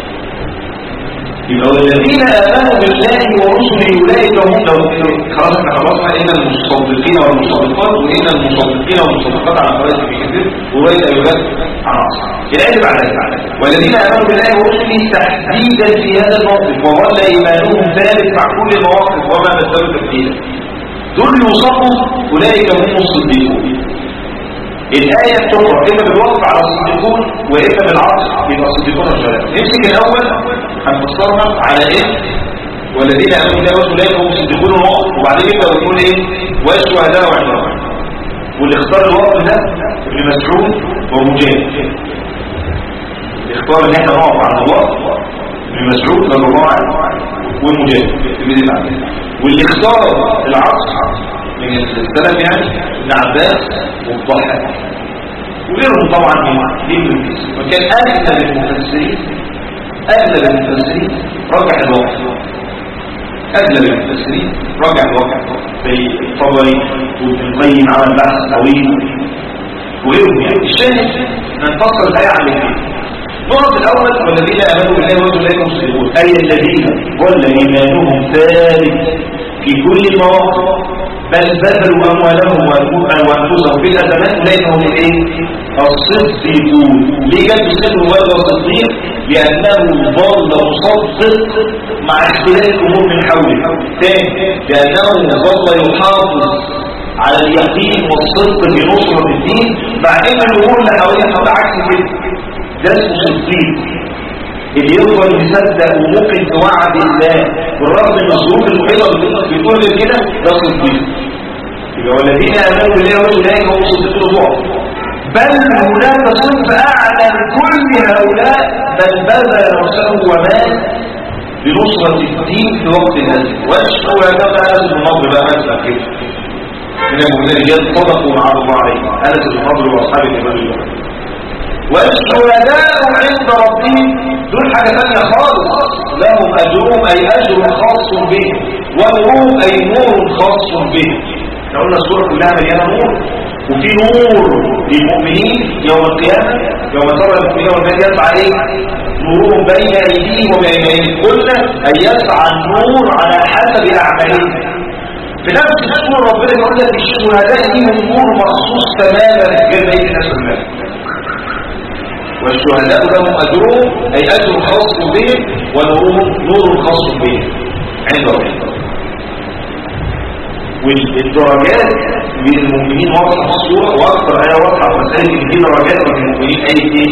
يبقى الذين آمنوا بالله ورسله أولئك هم، لو خلاص احنا خلصنا إن المصدقين والمصدقات وإن المصدقين والمصدقات على قراءة ابن كثير ورواية أبي بكر عن عاصم. الآية بعدها: والذين آمنوا بالله ورسله تحديدا في هذا الموقف وظل إيمانهم ثابت مع كل المواقف وما بدلوا تبديلا. دول يوصفوا أولئك هم الصديقون. الآية تقرأ إما بالوصف على الصديقون وإما بالعطف يبقى الصديقون الشهداء. نمسك الأول هنفسرها على إيه؟ والذين آمنوا بالله ورسله أولئك هم الصديقون الوقف، وبعدين يبقى بيقول إيه؟ والشهداء عند ربهم. واللي اختار الوقف ده ابن مسعود ومجاهد. اختار ان احنا نقف على الله ابن مسعود رضي الله عنه والمجاهد واللي اختار العصر من السلف يعني ابن عباس والضحاك وغيرهم طبعا من الكسر. وكان اغلب المفسرين رجع الوقت، اغلب المفسرين رجع الوقت زي الطبري وابن القيم عمل بحث طويل وغيرهم. يعني الشاهد ننفصل الايه عن الاثنين. النقطة الأول: والذين آمنوا بالله ورسله أولئك هم الصديقون، أي الذين ظل إيمانهم ثابت في كل المواقف بل بذلوا أموالهم وأنفسهم في الأزمات أولئك هم الإيه؟ الصديقون. ليه جاب الصدق وهو الصديق؟ لأنه ظل مصدق مع اختلاف الأمور من حوله. ثاني: لأنه ظل يحافظ على اليقين والصدق في نصرة الدين مع إن الأمور اللي حواليه عكس كده. ده اسمه صديق، اللي يفضل يصدق وممكن توعد الله بالرغم من الظروف المحيطه بكل كده، ده صديق. يبقى والذين امنوا بالله واولئك هم صديقون ضعف. بل هناك صنف اعلى من كل هؤلاء، بل بذل نفسه ومات لنصرة الدين في وقت الأزل. واشهد يا جماعة أنس بن نضر بقى أنس كده من المؤمنين رجال صدقوا مع الله عليه، أنس بن نضر وأصحاب الإمام الله. والشهداء عند ربهم دول حاجة ثانية خالص، لهم أجرهم أي أجر خاص بهم، ونورهم أي نور خاص بهم. احنا قلنا السورة كلها مليانة نور، وفي نور للمؤمنين يوم القيامة، يوم ترى المؤمنين والمؤمنات يسعى ايه؟ نورهم بين ايديهم وبين ايديهم، قلنا ان يسعى النور على حسب اعمالهم. في نفس السورة ربنا يقول لك الشهداء ليهم نور مخصوص تماما غير بقية الناس كلها. والشهداء لهم اجرهم اي اجر خاص بهم، ونورهم نور خاص بهم عند ربهم. والدرجات من المؤمنين واضحه في الصوره، واكثر ايه واضحه في مسائل ان في درجات من المؤمنين. ايه ايه؟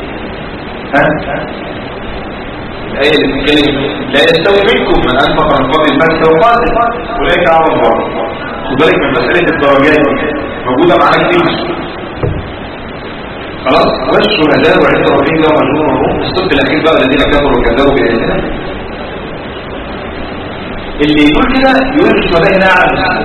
الايه اللي بتتكلم لا يستوي منكم من انفق من قبل الفتح وقاتل اولئك اعظم درجه. خد بالك من مساله الدرجات موجوده معانا كتير. خلاص. والشهداء عند ربهم لهم اجرهم. الصف الاخير بقى الذين كفروا وكذبوا باياتنا، اللي يقول كده يقول الشهداء هنا اعلى،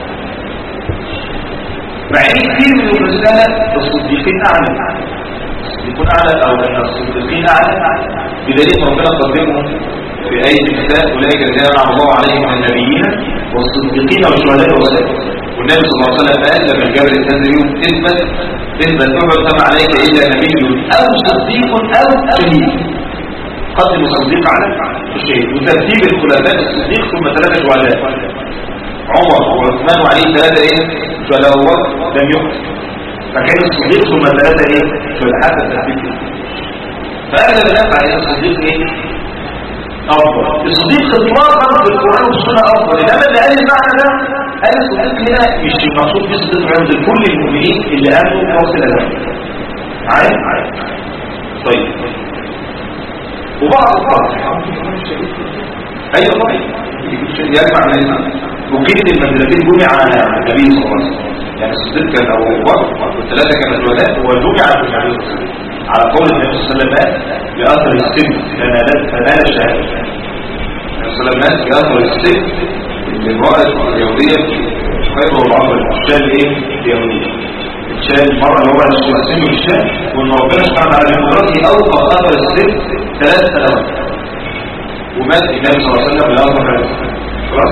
مع ان كثير من الرسالة الصديقين اعلى، الصديقين اعلى او ان الصديقين اعلى، بدليل ربنا قدمهم في آية النساء اولئك الذين انعم الله عليهم من النبيين والصديقين والشهداء والصالحين. والنبي صلى الله عليه وسلم قال لما الجبل التزريون تثبت اعبد ما عليك الا نبي او صديق او شهيد. قدم الصديق على الشهيد، وترتيب الخلفاء الصديق ثم 3 شهداء، عمر وعثمان وعلي 3 ايه شهداء، الله لم يقتل، فكان الصديق ثم 3 ايه شهداء حتى الترتيب. فاغلب الناس على الصديق ايه افضل. الصديق اطلاقا في القران والسنه افضل، انما اللي قال المعنى ده قال الصديق هنا مش المقصود به الصديق عند كل المؤمنين اللي امنوا بوصل الادب. عارف؟ طيب. وبعض الصالح ايوه طبعا يجمع الناس، وكيل المدرسين جمع على النبي صلى الله عليه وسلم. يعني الصديق كان ابو بكر والثلاثه كانوا شهداء، وجمع في النبي صلى الله عليه وسلم على قول النبي صلى الله عليه وسلم باثر السن فنال الشهاده. النبي صلى الله عليه وسلم باثر السن اللي امراه اليهوديه خير بعض الاشكال ايه اليهوديه الشام مرة اللي هو السن والشام، وان ربنا سبحانه وتعالى بقدرته اوقف اثر السن 3 سنوات، ومات النبي صلى الله عليه وسلم بالاثر هذا. خلاص.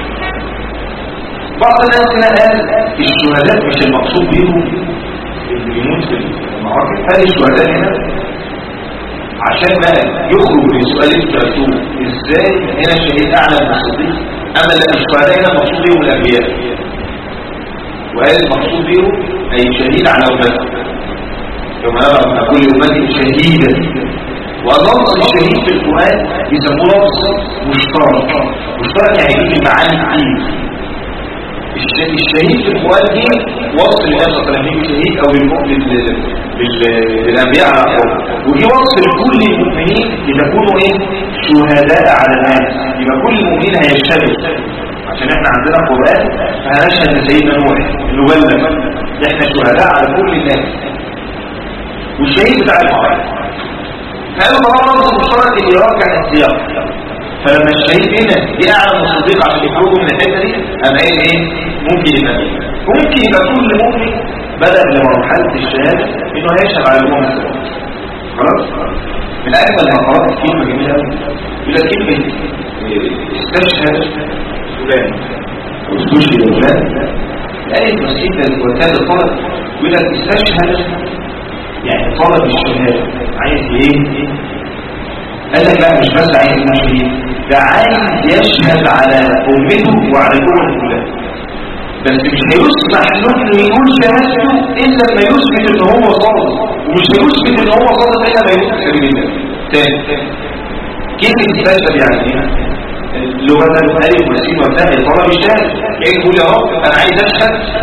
بعض الناس هنا قال الشهداء مش المقصود بيهم اللي بيموت في المعركه، قال الشهداء هنا عشان ما يخرج من سؤال الترتيب ازاي هنا الشهيد اعلى من الصديق، اما الشهداء هنا المقصود بيهم الانبياء، وقال المقصود بيه أي شهيد على أمته يوم نقول لأمتي شهيدا. ولفظ الشهيد في القرآن يسموه لفظ مشترك يعني فيه معاني كتير. الشهيد في القرآن دي وصف لله صلى الله عليه وسلم شهيد أو للأنبياء على الأرض، ودي وصف لكل المؤمنين لتكونوا إيه شهداء على الناس. يبقى كل المؤمنين هيشتغل، عشان احنا عندنا قرآن فهنشهد لسيدنا نوح انه بلغ احنا شهداء على كل الناس، والشهيد بتاع المعركة. فقالوا طبعا لفظ المشترك اللي يرجع السياق، فلما الشهيد هنا اعلى من الصديق عشان يخرجوا من الحته دي، اما ايه ممكن يبقى ايه؟ وممكن يبقى كل مؤمن بدأ لمرحله الشهاده انه هيشهد على المؤمن. خلاص. من اجمل المقالات الكلمه جميله قوي، يقول لك كلمه استشهد فلان او استشهد فلان، الآية المسيحة وكاد طلب يقول لك استشهد يعني طلب الشهادة، عايز ايه؟ قال لك لا مش بس عايز المشهدين، ده عايز يشهد على أمته وعلى الأمم كلها، بس مش هيسمح له انه يقول شهادته الا لما يثبت ان هو صادق، ومش هيثبت ان هو صادق الا لما يثبت في سبيل الله. تاني كلمة استشهد يعني ايه؟ اللي هو ده الألف والسين والتاء طلب الشهادة، يعني يقول يا رب أنا عايز أشهد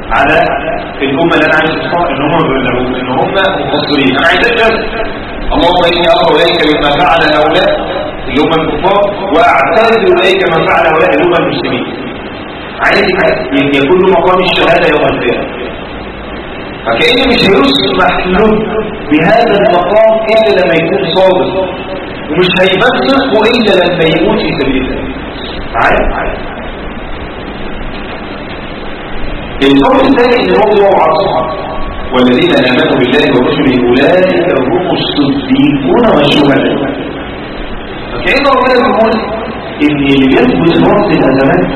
على الأمة اللي أنا عايز أصفها إن هم بيبلغوا إن هم مقصرين. أنا عايز أجل اللهم إني أقرأ إليك بما فعل هؤلاء اللي هم الكفار وأعتذر إليك ما فعل هؤلاء اللي هم المسلمين. عايز يكون له مقام الشهادة يوم القيامة. فكأنه مش هيسمح له بهذا المقام إلا لما يكون صادق، ومش هيبلغه إلا لما يموت في سبيل الله. عارف القول الثاني ان هو عصر والذين امنوا بالله ورسله اولئك هم الصديقون والشهداء. فكأن ربنا يقول ان اللي يثبت وقت الازمات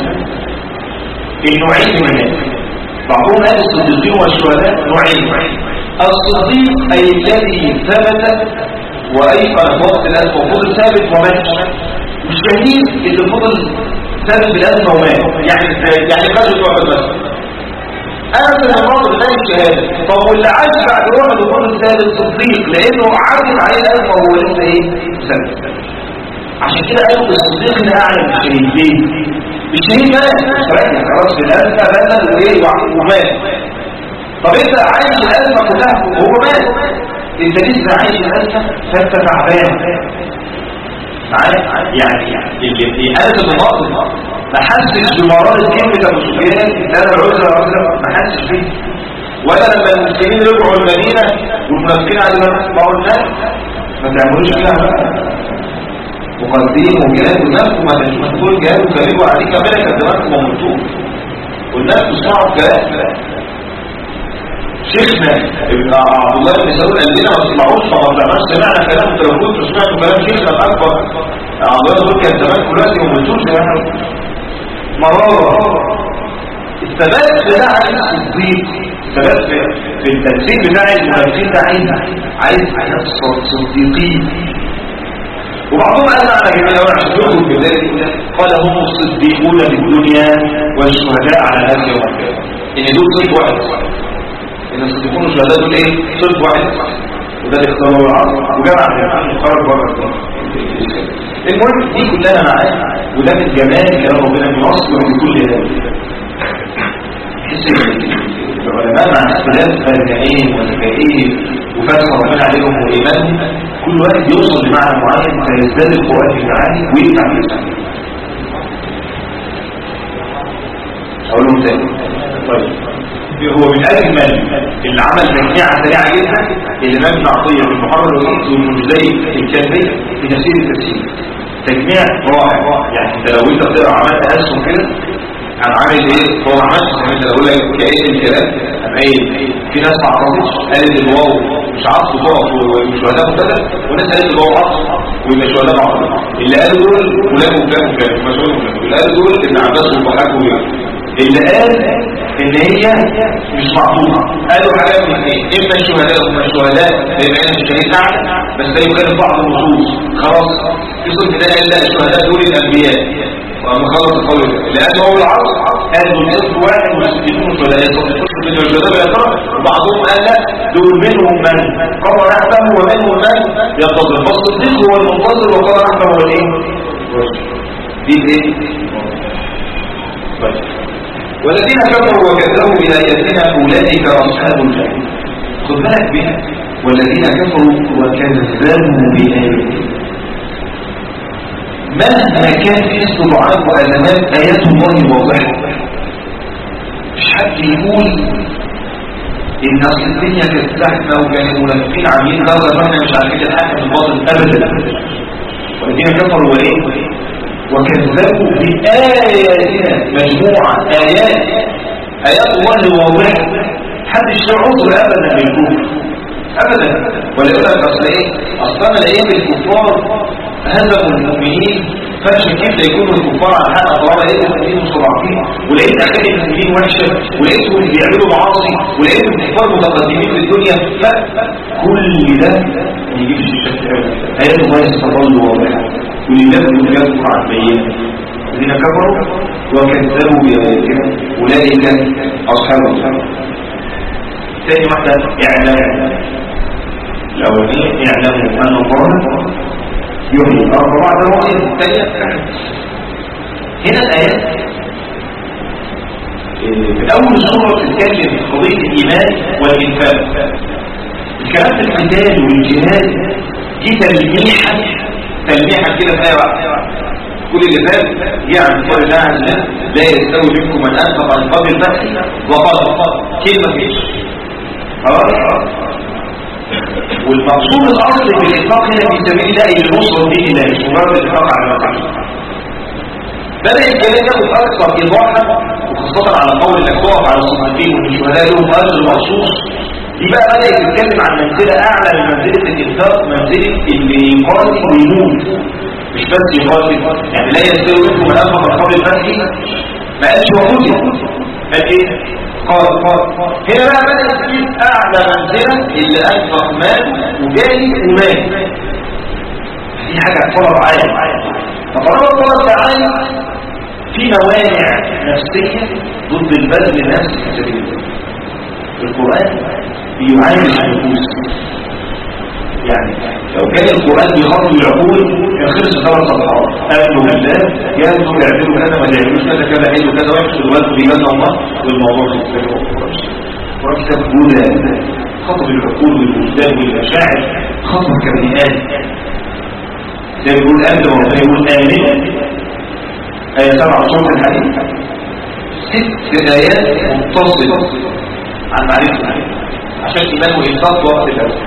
النوعين من الناس. بعضهم قال الصديقين والشهداء نوعين. الصديق اي الذي ثبت وايقن وقت الازمه وفضل ثابت ومات، والشهيد اللي فضل ثابت بالازمه ومات. يعني غزوه واحد بس أنا من المناطق لا الشهادة. طب واللي عاش بعد روح دخول الثالث صديق لأنه عادت عليه الأزمة وهو لسه إيه؟ سنة. عشان كده قالوا الصديق ده أعلى من الشهيد. ليه؟ الشهيد مات فرقنا خلاص في الأزمة بلد وإيه ومات. طب أنت عايش الأزمة كلها وهو مات، أنت لسه عايش الأزمة فأنت تعبان معايا. يعني اللي هذا المناطق ما حسش بمرارة كلمة أبو سفيان لأن العزلة ما حسش فيه. ولا لما المسلمين رجعوا المدينة والمنافقين على ما الناس ما تعملوش فيها مقدمين وجلال والناس وما تقول جهاد وكذبوا عليك كاملة كذباتكم ومنتوب والناس تسمعوا الكلام. شيخنا ابن عبد الله بن سعود قال لنا ما تسمعوش فما طلعناش سمعنا كلام. انت لو كنت سمعتوا كلام شيخنا الاكبر عبد الله دول كان زمان كلهم ومنتوب زي ما احنا مرارة. الثبات بتاع الصديق، الثبات في التنسيق بتاع المنافقين ده عايز صديقين. وبعضهم قال معنى جميل قوي عشان يخرج بذلك قال هم الصديقون للدنيا والشهداء على الناس يوم القيامة. ان دول صدق واحد، ان الصديقون والشهداء دول ايه؟ صدق واحد. وده اللي اختاروا العصر وجمع الجماعة خرج بره. المهم دي كلها معاه وده من جمال كلام ربنا بيوصل بكل هذا. تحس العلماء مع اختلاف ذكائهم وذكائهم وفتح ربنا عليهم وايمانهم كل واحد يوصل لمعنى معين فيزداد القرآن في المعاني ويفتح في السنة. اقول لهم تاني. طيب هو من اجمل اللي عمل تجميعة سريعة جدا الامام ابن عطية في المحرر الوحيد والمجزي الكافية في تفسير التفسير. تجميع رائع. يعني انت لو انت بتقرا عملت اسهم كده عن عامل ايه هو ما عملش زي ما انت بقول لك كايه الكلام قايل في ناس ما عرفتش قالت الواو مش عطف تقف ومش وهداه كده وناس قالت الواو عطف ومش وهداه عطف. اللي قالوا دول فلان وفلان وفلان مسؤول فلان. اللي قالوا دول ابن عباس وضحاك وجاب. اللي قال ان هي مش معطوفه قالوا حاجات من ايه اما الشهداء وما الشهداء بما ان الشهيد اعلى بس ده يخالف بعض النصوص. خلاص في صوت ده قال لا الشهداء دول الانبياء وما خلص القول لان هو العصر قالوا الاسم واحد والصديقون الشهداء يصدقون الشهداء بيطرح. وبعضهم قال لا دول منهم من قضى نحبه ومنهم من ينتظر فالصديق هو المنتظر وقضى نحبه هو الايه دي ايه. والذين كفروا وكذبوا بآياتنا أولئك أصحاب الجحيم. خد بالك بها والذين كفروا وكذبوا بآياتنا مهما كان في استضعاف وأزمات آيات الله واضحة. مش حد يقول إن أصل الدنيا كانت زحمة وكان المنافقين عاملين غلط واحنا مش عارفين الحق في الباطل أبدا. والذين كفروا وإيه وكذبوا بآياتنا مجموعة آيات الله واضحة. محدش له عذر أبدا بالكفر أبدا. ولا يقول لك أصل إيه أصلا الأيام الكفار هزموا المؤمنين فعشان كيف يكونوا الكفار على حق طالما لقيت المؤمنين مستضعفين ولقيت أحكام المؤمنين وحشة ولقيتهم بيعملوا معاصي ولقيت الكفار متقدمين في الدنيا. فكل ده ما يجيبش الشك أبدا. آيات الله ستظل واضحة ولله يذكر عن بينه. الذين كفروا وكذبوا بآياتنا أولئك أصحاب الجحيم. ثاني واحدة إعلام. الأولين يعلموا أن الله يحيي الأرض بعد موتها. الثانية هنا الآيات في أول السورة بتتكلم في قضية الإيمان والإنفاق. الكلام في القتال والجهاد دي تلميحة كده في آية واحدة. كل اللي فات يعني قول الله عز وجل لا يستوي منكم من أنفق عن قبل الفتح وقال كلمة فيش خلاص. والمقصود الأصل في الإطلاق هنا في سبيل الله اللي نصر به الله مش مجرد الإطلاق على المكان. بدأ الكلام ياخد أكثر إيضاحا وخاصة على قول انك تقف على الصحابين والشهداء لهم أجر مخصوص. دي بقى بدأ يتكلم عن منزلة أعلى من منزلة الإنفاق، منزلة اللي يقاتل ويموت مش بس يقاتل. يعني لا يستوي منكم من أنفق قبل الفتح ما قالش وقتل قال إيه؟ قال هنا بقى بدأ يتكلم أعلى منزلة اللي أنفق مال وجالي ومال. دي حاجة طلب عالي. فطلب تعالى في موانع نفسية ضد البذل النفسي في سبيل الله. القرآن بيعالج النفوس. يعني لو كان القرآن بيخاطب العقول كان خلص 3 صفحات. آمنوا بالله يأمنوا يعملوا كذا ما يعملوش كذا حلو كذا وحش دلوقتي بيجازى الله والموضوع في القرآن كتاب جودة خاطب العقول والوجدان والمشاعر خاطب كبنيات زي يقول أمن وربنا يقول آمن. آية 7 سورة الحديث 6 آيات متصلة عن معرفة عشان إيمان وإنفاق وقت الأول.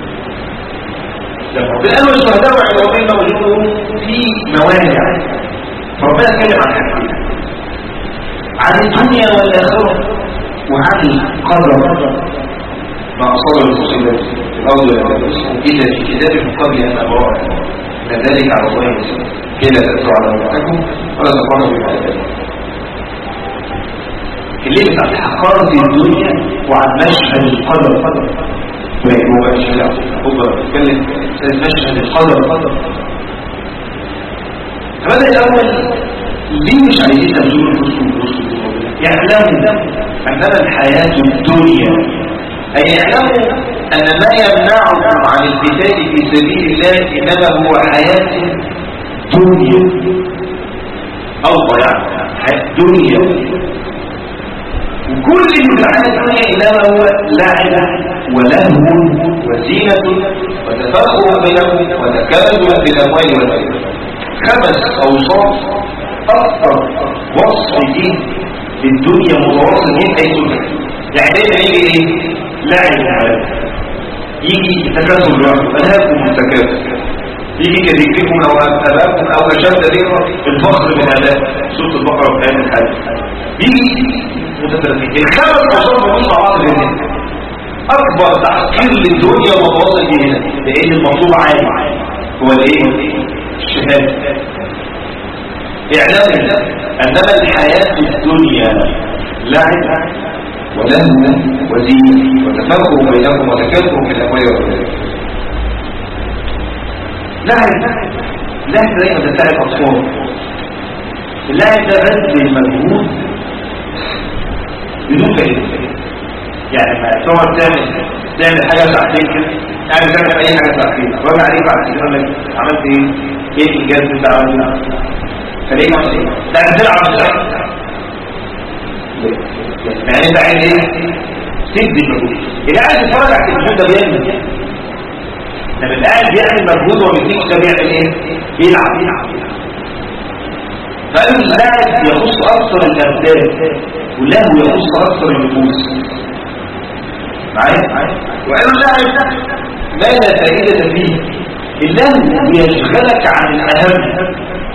لما ربنا قالوا الشهداء وعند ربنا وجودهم في موانع فربنا اتكلم عن حاجتين عن الدنيا والآخرة وعن القدر ما أصاب المصيبات في الأرض والأرض إلا في كتاب من قبل أن أبرأ إن ذلك على الله يسير كلا تأتوا على مرتكم ولا تفرحوا بما أتاكم. كلمة عن حقارة الدنيا وعن مشهد القدر وهو بقى الشريعة أخبر تتكلم مشهد القدر. فبدأ الأول ليه مش عايزين تبذلوا الرسل يعلموا أننا الحياة الدنيا أي يعلموا أن ما يمنعهم عن القتال في سبيل الله إنما هو حياة دنيا أو ضياع حياة دنيا. وكل اللي في الحياة الدنيا إنما هو لعب ولهو وزينة وتفاخر بينهم وتكاثر بالأموال والأولاد. 5 أوصاف أكثر وصف دين للدنيا متواصل دين حيث يعني دايما يجي ايه؟ لعب يجي تكاثر لوحده ألهاكم التكاثر يجي كذكركم لو أباكم أو أشد ذكر الفخر من أداء سورة البقرة في آية الحج يجي متفرقين. 5 أوصاف مع بعض بينهم أكبر تحقير للدنيا ومتواصل بينها لأن المطلوب عالي هو الايه؟ الشهادة. اعلام أنما الحياة الدنيا لعب ولهو وزينة وتفاخر بينكم وتكاثر في الأموال والأولاد. لعب دايما تتعب أطفال. اللعب ده بذل المجهود بدون فائدة. يعني ما تقعد تعمل حاجة ساعتين كده يعني تعمل أي حاجة ساعتين أقول عليك بعد كده عملت إيه الإنجاز اللي أنت عملته فليه عملت إيه؟ تعمل تلعب ساعتين يعني أنت عايز إيه؟ تدي المجهود. اللي قاعد يتفرج على التلفزيون ده بيعمل لما القاعد بيعمل مجهود وبيديك ده بيعمل إيه؟ بيلعب. فقالوا اللاعب يخص أكثر الأبدان واللهو يخص أكثر النفوس. معايا؟ وقالوا اللاعب ما لا فائدة فيه. اللهو يشغلك عن الأهم.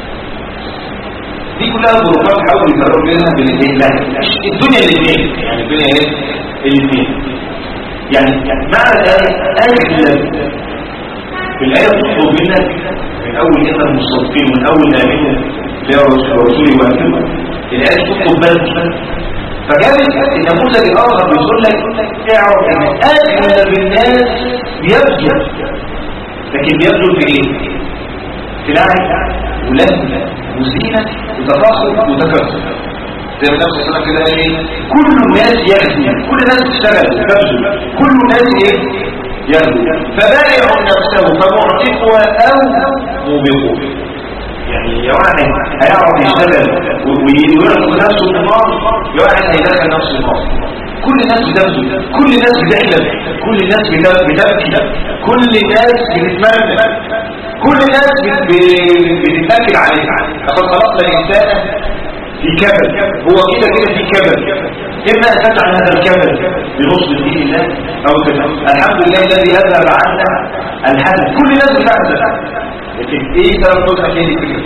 دي كلها ظروفات حاولوا يفرقوا بينها بالاثنين. لا الدنيا الاثنين يعني الدنيا ايه؟ الاثنين. يعني معنى الآية أغلب الآية تطلب منك من أول إذا المصدقين من أول آمنوا لا رسولي وأنتم الآية تطلب بس. فجابت النموذج الآخر بيقول لك اعرف ان أغلب الناس بيبذل لكن بيبذل في ايه؟ في لعب ولهو وزينة وتفاخر وتكاثر. زي ما نفس السنة كده ايه؟ كل الناس يخدم كل الناس تشتغل وتبذل كل الناس ايه؟ يخدم فبائع نفسه فمعتقها أو موبقها. يعني يا واحد هيعرف يشتغل ويرزق نفسه النار، يا واحد هيدخل نفسه النار. كل الناس بتبذل، كل الناس بتحلم، كل الناس بتبكي، كل الناس بتتمنى، كل الناس بتتاكل عليه. لقد خلقنا الانسان في كبد، هو كده في كبد، اما ان تجعل هذا الكبد بنصر دين الله او الحمد لله الذي اذهب عنا الحزن. كل الناس بتحزن، لكن ايه سبب نصرك هي كده؟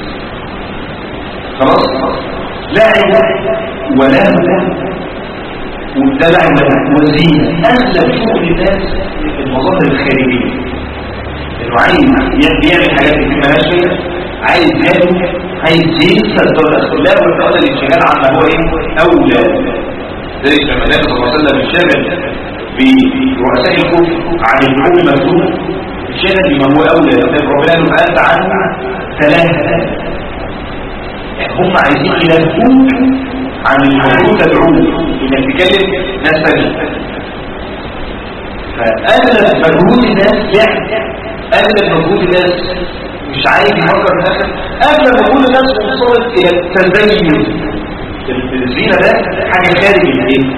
خلاص لا عبادة ولا مدى واتبع وزينة. أغلب شغل الناس المظاهر الخارجية، إنه عايز يعمل حاجات كتير مالهاش فايدة، عايز ياكل، عايز ينسى الدولة الأخلاق والتقدر الانشغال عما هو إيه أولى. ذلك لما النبي صلى الله عليه وسلم انشغل برؤساء الكفر عن العلم المكتوب، انشغل بما هو أولى. ربنا له أنت عنه ثلاثة، هم عايزين يلفوك عن المفروض تدعوه انك تكلم ناس تانية. فأغلب مجهود الناس أغلب مجهود الناس مش عايز يفكر في نفسه، أغلب مجهود الناس وصلت إلى التزين. الزينة ده حاجة خارج الدين.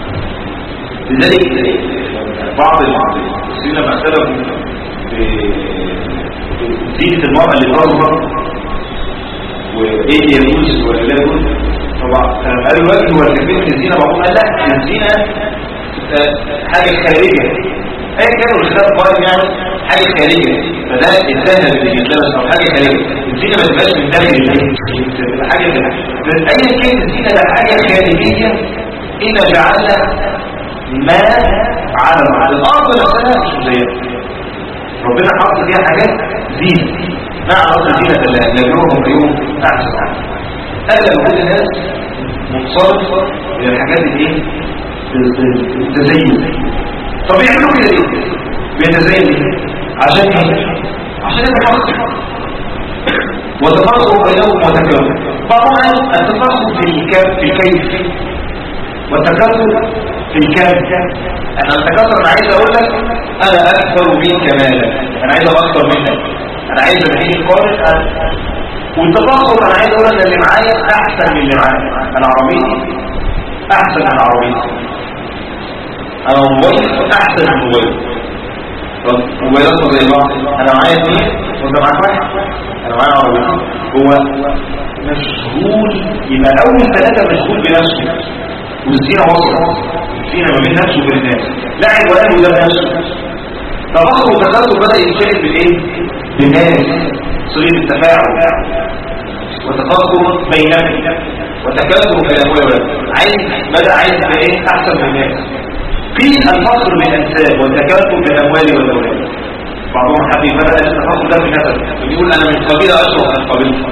لذلك بعض المسلمين لما اختلفوا في زينة المرأة اللي تظهر وإيه يجوز ولا لا يجوز. طبعا قالوا الوجه والكثير من الزينة، بعضهم قال لا الزينة حاجة خارجة، ايه كانوا الخلاف قائم يعني حاجة خارجة، فده الذهب اللي بيتلبس او حاجة خارجة. الزينة ما تبقاش من داخل البيت، حاجة ايا كانت الزينة ده حاجة خارجية. إن جعلنا ما على الارض نفسها مش مزينة، ربنا حط فيها حاجات زينة مع أصل زينة الله لأنهم في يوم أحسن. أغلب كل الناس منصرفة إلى الحاجات الايه؟ التزين. طب يعملوا كده ليه؟ بيتزين ليه؟ عشان ايه؟ عشان يتفاخر وتفاخر بينهم وتكاثر. بعضهم التفاخر في الكيف والتكاثر في الكم. انا التكاثر انا عايز اقول لك انا اكثر منك مالا، انا عايز اكثر منك، انا عايز ابقى قادر. والتفاخر انا عايز اقول ان اللي معايا احسن من اللي معايا، انا عربيتي احسن من عربيتي، انا موبايل احسن من موبايل. طب موبايلات زي بعض، انا معايا اثنين وانت معاك واحد، انا معايا عربيتي. هو مشغول، يبقى اول ثلاثه مشغول بنفسه والزينه وصلت الزينه ما بين نفسه وبين الناس، لاعب ولا وده نفسه. تفاخر وتكاثر بدا ينشغل بالايه؟ بالناس، صيغه التفاعل وتفاخر بينهم وتكاثر في الاموال. بدا عايز ايه؟ احسن من الناس. قيل الفخر بالانساب والتكاثر بالاموال والاولاد. بعضهم حد يفرق التفاخر ده بنسب، يقول انا من قبيله اشرف من قبيلتها.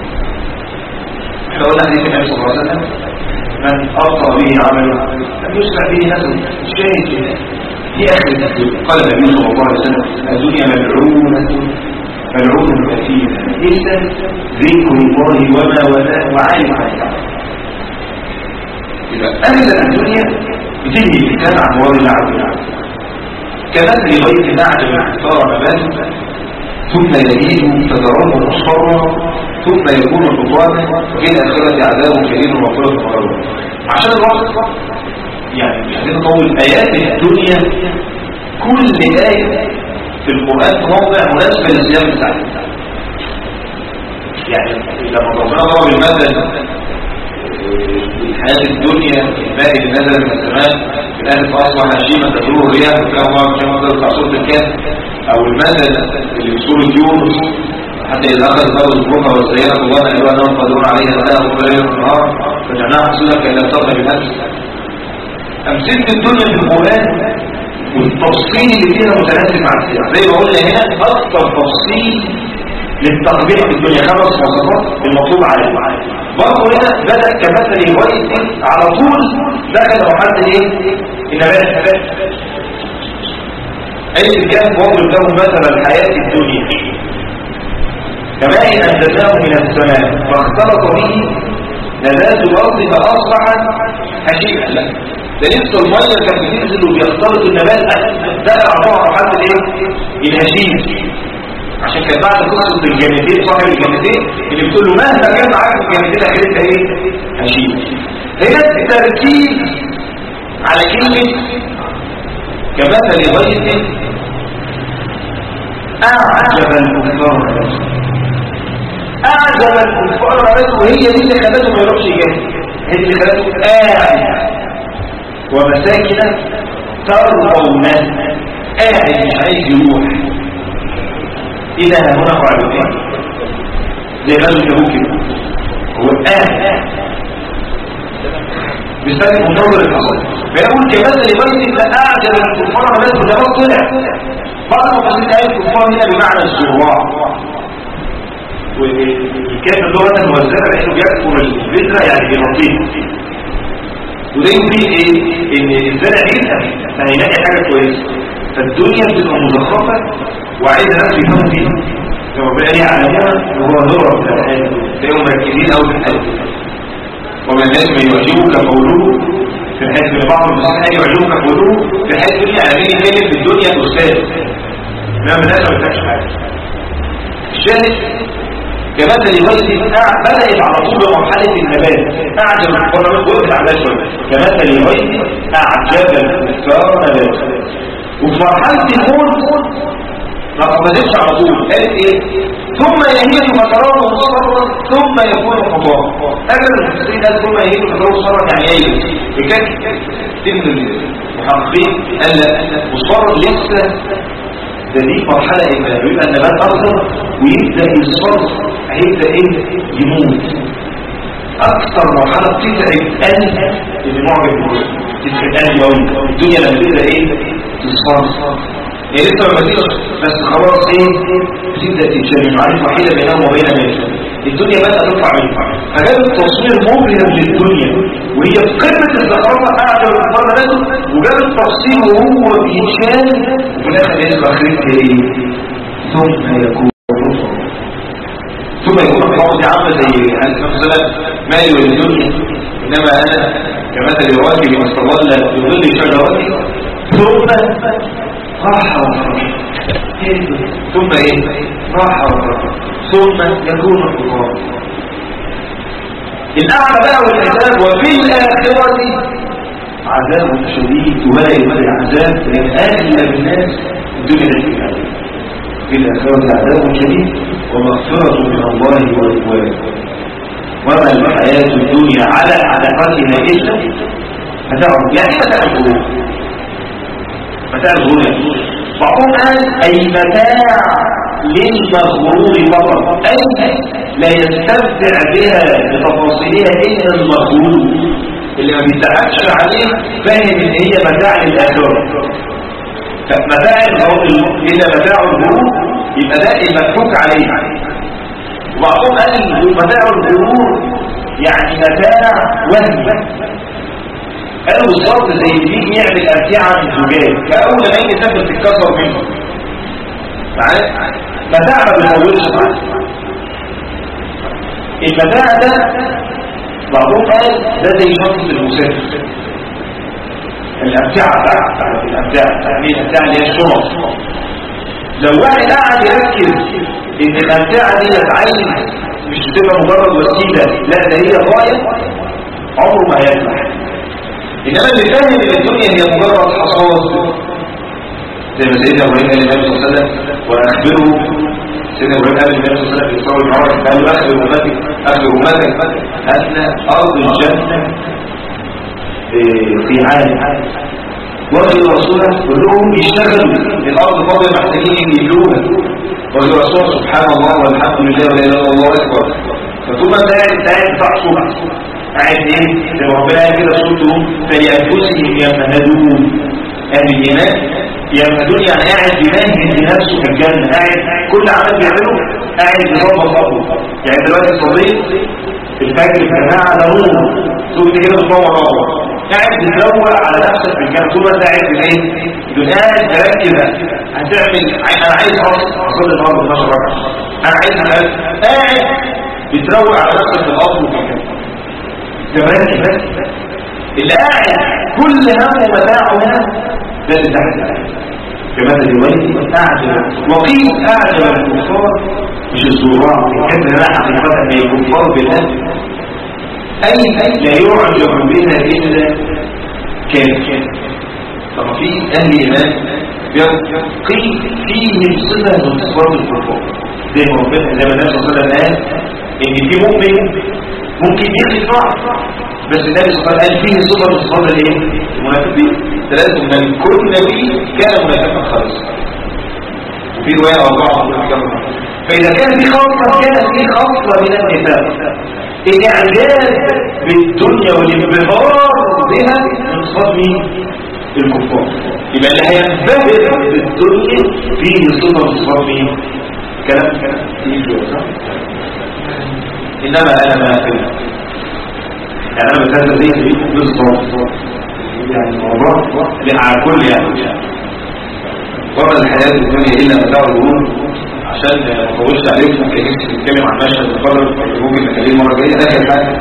احنا قلنا حديث النبي صلى الله عليه وسلم من ابطا به عمله لم يسرع به نسبه. الشاهد في اخر الدنيا قال النبي صلى الله عليه وسلم الدنيا ملعونه ملعون كثيرا إلا ذكر الله وما ولاه وعالم عنه. إذا أهل الدنيا بتنهي الكتاب عن موارد العبد كمثل غيث أعجب احتار نباته ثم يزيد فتراه مصفرا ثم يكون حطاما وفي الآخرة عذاب شديد ومغفرة وغيره. عشان الوقت يعني مش عايزين نطول آيات الدنيا، كل آية في القرآن موضع مناسبة للسياق بتاعها. يعني لما ربنا ضرب المثل الحياة الدنيا الماء اللي نزل من السماء من أهل فأصبح هشيما تدور الرياح وكان الله كما نزل بتاع سورة الكهف، أو المثل اللي في سورة يونس حتى إذا أخذ الأرض الزروقة والسيارة الله أيها أنهم قادرون عليها أنها أخرى ليلة النهار فجعلناها حصولا كأن لم تظهر بنفس. أمثلة الدنيا في القرآن والتفصيل اللي فيها متناسب مع السياق. زي ما قلنا هنا اكثر تفصيل للتطبيق في الدنيا 5 مواصفات المطلوب عليه. برضه هنا بدا كمثل غيث على طول دخل مرحله ايه؟ النبات. اي الكهف وضرب لهم مثل الحياه الدنيا كماء انزلناه من السماء فاختلط به نبات الارض فاصبح هشيما. لا ده لسه الميه كانت بتنزل وبيختلط النبات، ده اعطاها مرحله الايه؟ الهشيم. عشان عشان كان بعد قصه الجنتين صاحب الجنتين اللي بتقول له مهما كان معاك الجنتين اخرتها ايه؟ هشيل. هنا التركيز على كلمه كمثل غيث اعجب الكفار اعجب الكفار وهي دي اللي خلته ما يروحش جاهز، هي اللي خلته قاعد ومساكن ترضونها، قاعد مش عايز يروح. إذا هنا فعلوا ايه؟ زي ما قالوا كده هو قاعد بيستخدم منظر الحصول. فيقول كمثل بيت اعجب الكفار الناس وده طلع بعض المفسرين قالوا الكفار هنا بمعنى الزراع، والكافر لغه موزعه لانه بيكفر البذره يعني بيغطيها، وده يقول ايه؟ ان الزرع يفهم فهيلاقي حاجه كويسه، فالدنيا بتبقى مزخرفه وعايز ناس يفهموا فيها لما بقى ليه علمها وهو نور في الحياه تلاقيهم مركزين قوي في الحياه. ومن الناس من يعجبك قوله في الحياه، من بعض المسلمين يعجبك قوله في الحياه الدنيا على مين يتكلم في الدنيا استاذ انما الناس ما بتحكش حاجه. الشاهد كمثل غيث بدأت على طول بمرحلة النبات، أعجب الكفار وقفت على شوية كمثل غيث أعجب الكفار نبات. وفي مرحلة الموت ما قفزتش على طول، قالت إيه؟ ثم يهيج فتراه مصفرا ثم يكون حطاما. أجل المفسرين قال ثم يهيج فتراه مصفرا يعني ييبس، بكده سن المحققين قال لا مصفرا لسه ده دي مرحلة إيمان، يبقى النبات أخضر ويبدأ يصفر هيبدأ إيه؟ يموت. أكثر مرحلة بتتعب قلب اللي معجب بيه، تتعب قلب يوم الدنيا لما تبدأ إيه؟ تصفر. هي لسه ما بديش بس خلاص إيه؟ بتبدأ تتشرب عارف وحيدة بينهم وبين ماشي. الدنيا بدأت تطلع منها، فجاب التصوير مبهر للدنيا وهي في قمة الزخرفة أعجب الكفار نفسه، وجاب التفصيل وهو بيتشال وفي الآخر يسمع آخرتها إيه؟ ثم يكون الحوض عامة زي حديث مثلا مالي والدنيا إنما أنا كمثل الراكب استظل بظل شجرتي ثم راح وفرح ثم إيه؟ راح وفرح ثم يكون الحوض الأعلى بقى والعذاب. وفي الآخرة عذاب شديد ولا يمنع عذاب لأن أغلب الناس الدنيا نجمة. في الآخرة عذاب شديد ومغفرة من الله ورضوانه وما الحياة الدنيا على علاقتها إلا متاع. يعني متاع الغرور، متاع الغرور بعضهم قال أي متاع للمغرور فقط، أي لا يستمتع بها بتفاصيلها إلا المغرور اللي ما بيتعبش عليه فاهم إن هي متاع للآخرة. فمتاع الغرور إلا متاع الغرور يبقى ده المفكوك عليه. وبعضهم قال متاع الغرور يعني متاع وهم، قالوا بالظبط زي اللي بيجي يعمل أمتعة من زجاج فأول ما يجي سافر تتكسر منه متاع ما بيطولش معاه. المتاع ده بعضهم قال ده زي شخص المسافر، الأمتعة بتاعت الأمتعة اللي هي الشرط. لو واحد قاعد يركز ان الامتعه دي عايز مش بتبقى مجرد وسيله، لا ده هي غايه، عمره ما هيفلح. انما اللي فاهم ان الدنيا هي مجرد حصاد زي ما سيدنا ابراهيم قال للنبي صلى الله عليه وسلم واخبره سيدنا ابراهيم قال للنبي صلى الله عليه وسلم في الصور المعرض قال له اخبر امتك ان ارض الجنه في عالم وقال رسوله كلهم يشتغلوا الارض فاضيه محتاجين يملوها، وقال رسول سبحان الله والحمد لله ولا اله الا الله اكبر. فطول ما انت قاعد بتعصب قاعد ايه زي ما ربنا قال كده صوتهم فلانفسهم يمهدون، اهل الايمان يمهدون يعني قاعد بيمهد لنفسه في الجنه، قاعد كل عمل بيعمله قاعد يظبط امره. يعني دلوقتي صليت الفجر يا جماعه ده نور تقول كده بتنور نور، قاعد بتروق على نفسك في الجنة طول ما انت قاعد بالايه؟ قاعد تركز هتعمل انا عايز اصلي النهارده 12 ركعه، انا عايز قاعد بتروق على نفسك في الارض وفي الجنة. تمام اللي قاعد كل همه متاعه هنا ده اللي تحت الآية. كمثل ويل أعجب وقيل أعجب الكفار مش الزراع كان لا حقيقة أن الكفار بالله أي لا يعجب بنا إلا كافر. طبعا في أهل إيمان قيل فيهم صفة من صفات الكفار زي ما النبي صلى الله عليه وسلم قال إن في مؤمن ممكن يخفى بس النبي صلى الله عليه وسلم قال فيه صفة من صفات الايه؟ المنافقين ثلاثة من كل نبي كان منافقا خالصا وفي رواية أربعة فإذا كان في خاصة كان في خاصة من النفاق الإعجاب بالدنيا والانبهار بها من صفات مين؟ الكفار. يبقى اللي هينبهر بالدنيا فيه صفة من صفات مين؟ كلام فيه صح؟ إنما أنا ما أفهم يعني أنا بتهزر ليه ليكم بالضبط يعني الموضوع على كل يعني وما الحياة الدنيا إلا متاع الغرور. عشان ما اطولش عليكم ممكن نتكلم عن مشهد مقرر ممكن نخليه المرة الجاية. آخر حاجة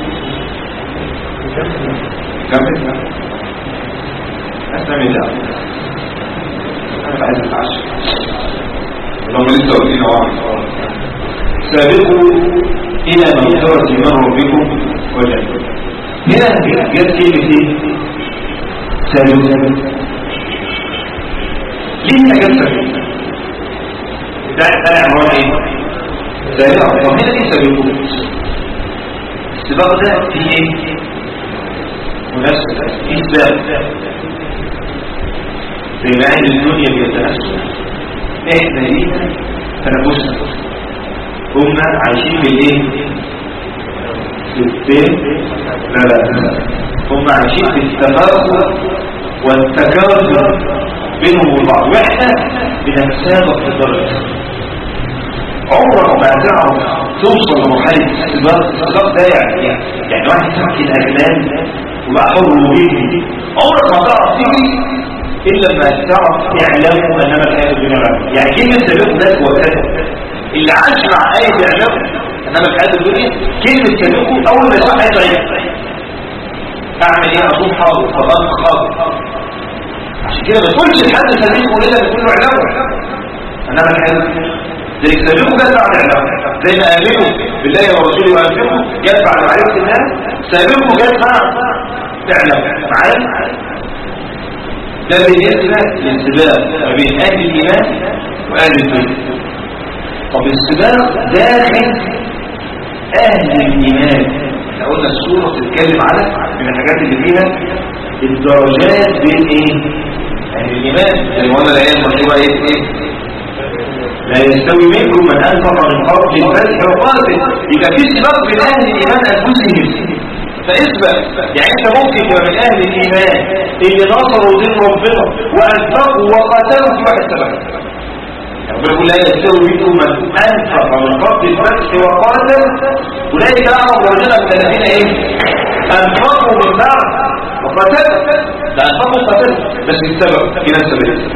كمل أسلامي ده أنا عايز أتعشى لو لسه قلتين واحد سابقوا إلى مغفرة من ربكم وجنة. هنا جت كلمة ايه؟ سابقوا. ليه جت سابقوا؟ ده عنوان ايه؟ سابقوا. طب هنا ليه سابقوا؟ السباق ده فيه ايه؟ منافسة فيه سباق زي ما أهل الدنيا بيتنافسوا احنا لينا تنافسنا هم عايشين بالايه؟ بالتين لا هم عايشين بالتفاخر والتكاثر بينهم وبعض واحنا بنتسابق في الدرجة. عمرك ما تعرف توصل لمرحلة السباق ده يعني واحد تحكي الأجلال وبقى حر وجيدي عمرك ما تعرف تيجي إلا ما تعرف إعلامه أنما الحياة الدنيا رأي. يعني كلمة سابق ده هو كده اللي عاش مع آية إعلامه أنما الحياة الدنيا كلمة سابقه أول ما يسمع آية ضعيف أعمل إيه؟ أصوم حاضر فضلت حاضر. عشان كده ما تقولش لحد سابقه إلا بيكون له إعلامه أنما الحياة الدنيا زي سابقه جت بعد إعلامه زي ما آمنوا بالله ورسوله وأنفقوا جت بعد معرفة الله سابقه جت بعد إعلامه معايا. ده بالنسبة للسباق ما بين أهل الإيمان وأهل الدنيا. طب السباق داخل أهل الإيمان احنا قلنا السورة تتكلم على من الحاجات اللي فيها الدرجات بين ايه؟ أهل الإيمان زي ما قلنا الآية المشهورة ايه؟ لا يستوي منكم من أنفق من قبل الفتح وقاتل. يبقى في سباق بين أهل الإيمان أنفسهم فاسبق. يعني انت ممكن يبقى من اهل الايمان اللي نصروا دين ربنا وانفقوا وقاتلوا في واحد سبق. ربنا لا يستوي منكم من انفق من قبل الفتح وقاتل اولئك اعظم درجات من الذين ايه؟ انفقوا من بعد وقاتلوا. ده انفقوا وقاتلوا بس السبب في نفس السبب.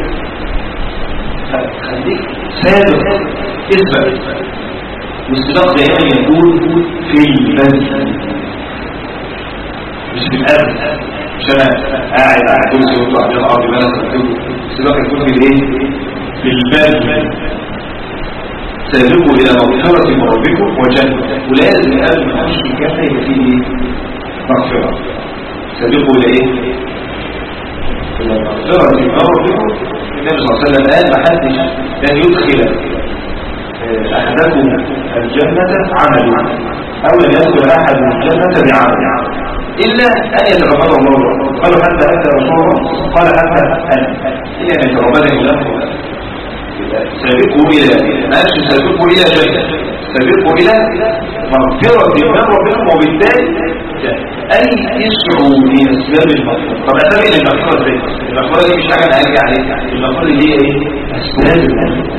خليك سابق اسبق. والسباق دائما يكون في البذل مش في الأرض. مش أنا قاعد على كرسي وطلع على الأرض يبقى أنا سبقته. السباق يكون في الإيه؟ في البذل. سابقوا إلى مغفرة من ربكم وجنة. ولازم قبل ما أمشي الجنة يبقى فيه إيه؟ مغفرة. سابقوا إلى إيه؟ إلى مغفرة من ربكم. النبي صلى الله عليه وسلم قال محدش لن يدخل أحدكم الجنة عمله أو لن يدخل أحد الجنة بعمله إلا أن يتغفر الله. قالوا حتى أنت رسول الله قال حتى أنت إلا أن يتغفر الله. سابقوا إلى ماشي سابقوا إلى جنة سابقوا إلى مغفرة من ربكم وبالتالي أي يسعوا لأسباب المغفرة. طب أسباب إلى المغفرة دي المغفرة دي مش حاجة أنا هرجع عليها. المغفرة دي هي إيه؟ أسباب المغفرة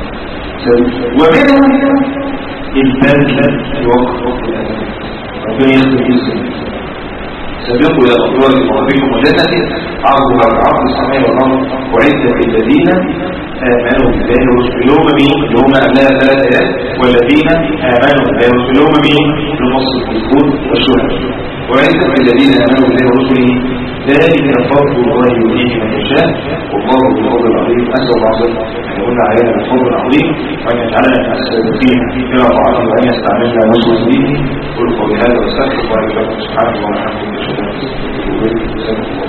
ومنهم البذل في وقت ربنا يخلق الإنسان. سابقوا إلى مغفرة من ربكم وجنة عرضها كعرض السماء والأرض أعدت للذين آمنوا بالله ورسوله مين؟ اللي هم قبلها 3 آيات والذين آمنوا بالله ورسوله مين؟ المصدقون والشهداء. أعدت للذين آمنوا بالله ورسوله ذلك فضل الله يؤتيه من يشاء والله ذو الفضل العظيم. أسأل الله عز وجل أن يمن علينا بالفضل العظيم وأن يجعلنا من السابقين إلى طاعته وأن يستعملنا مسلمين. قل قولي هذا واستغفر الله لكم سبحانه وتعالى.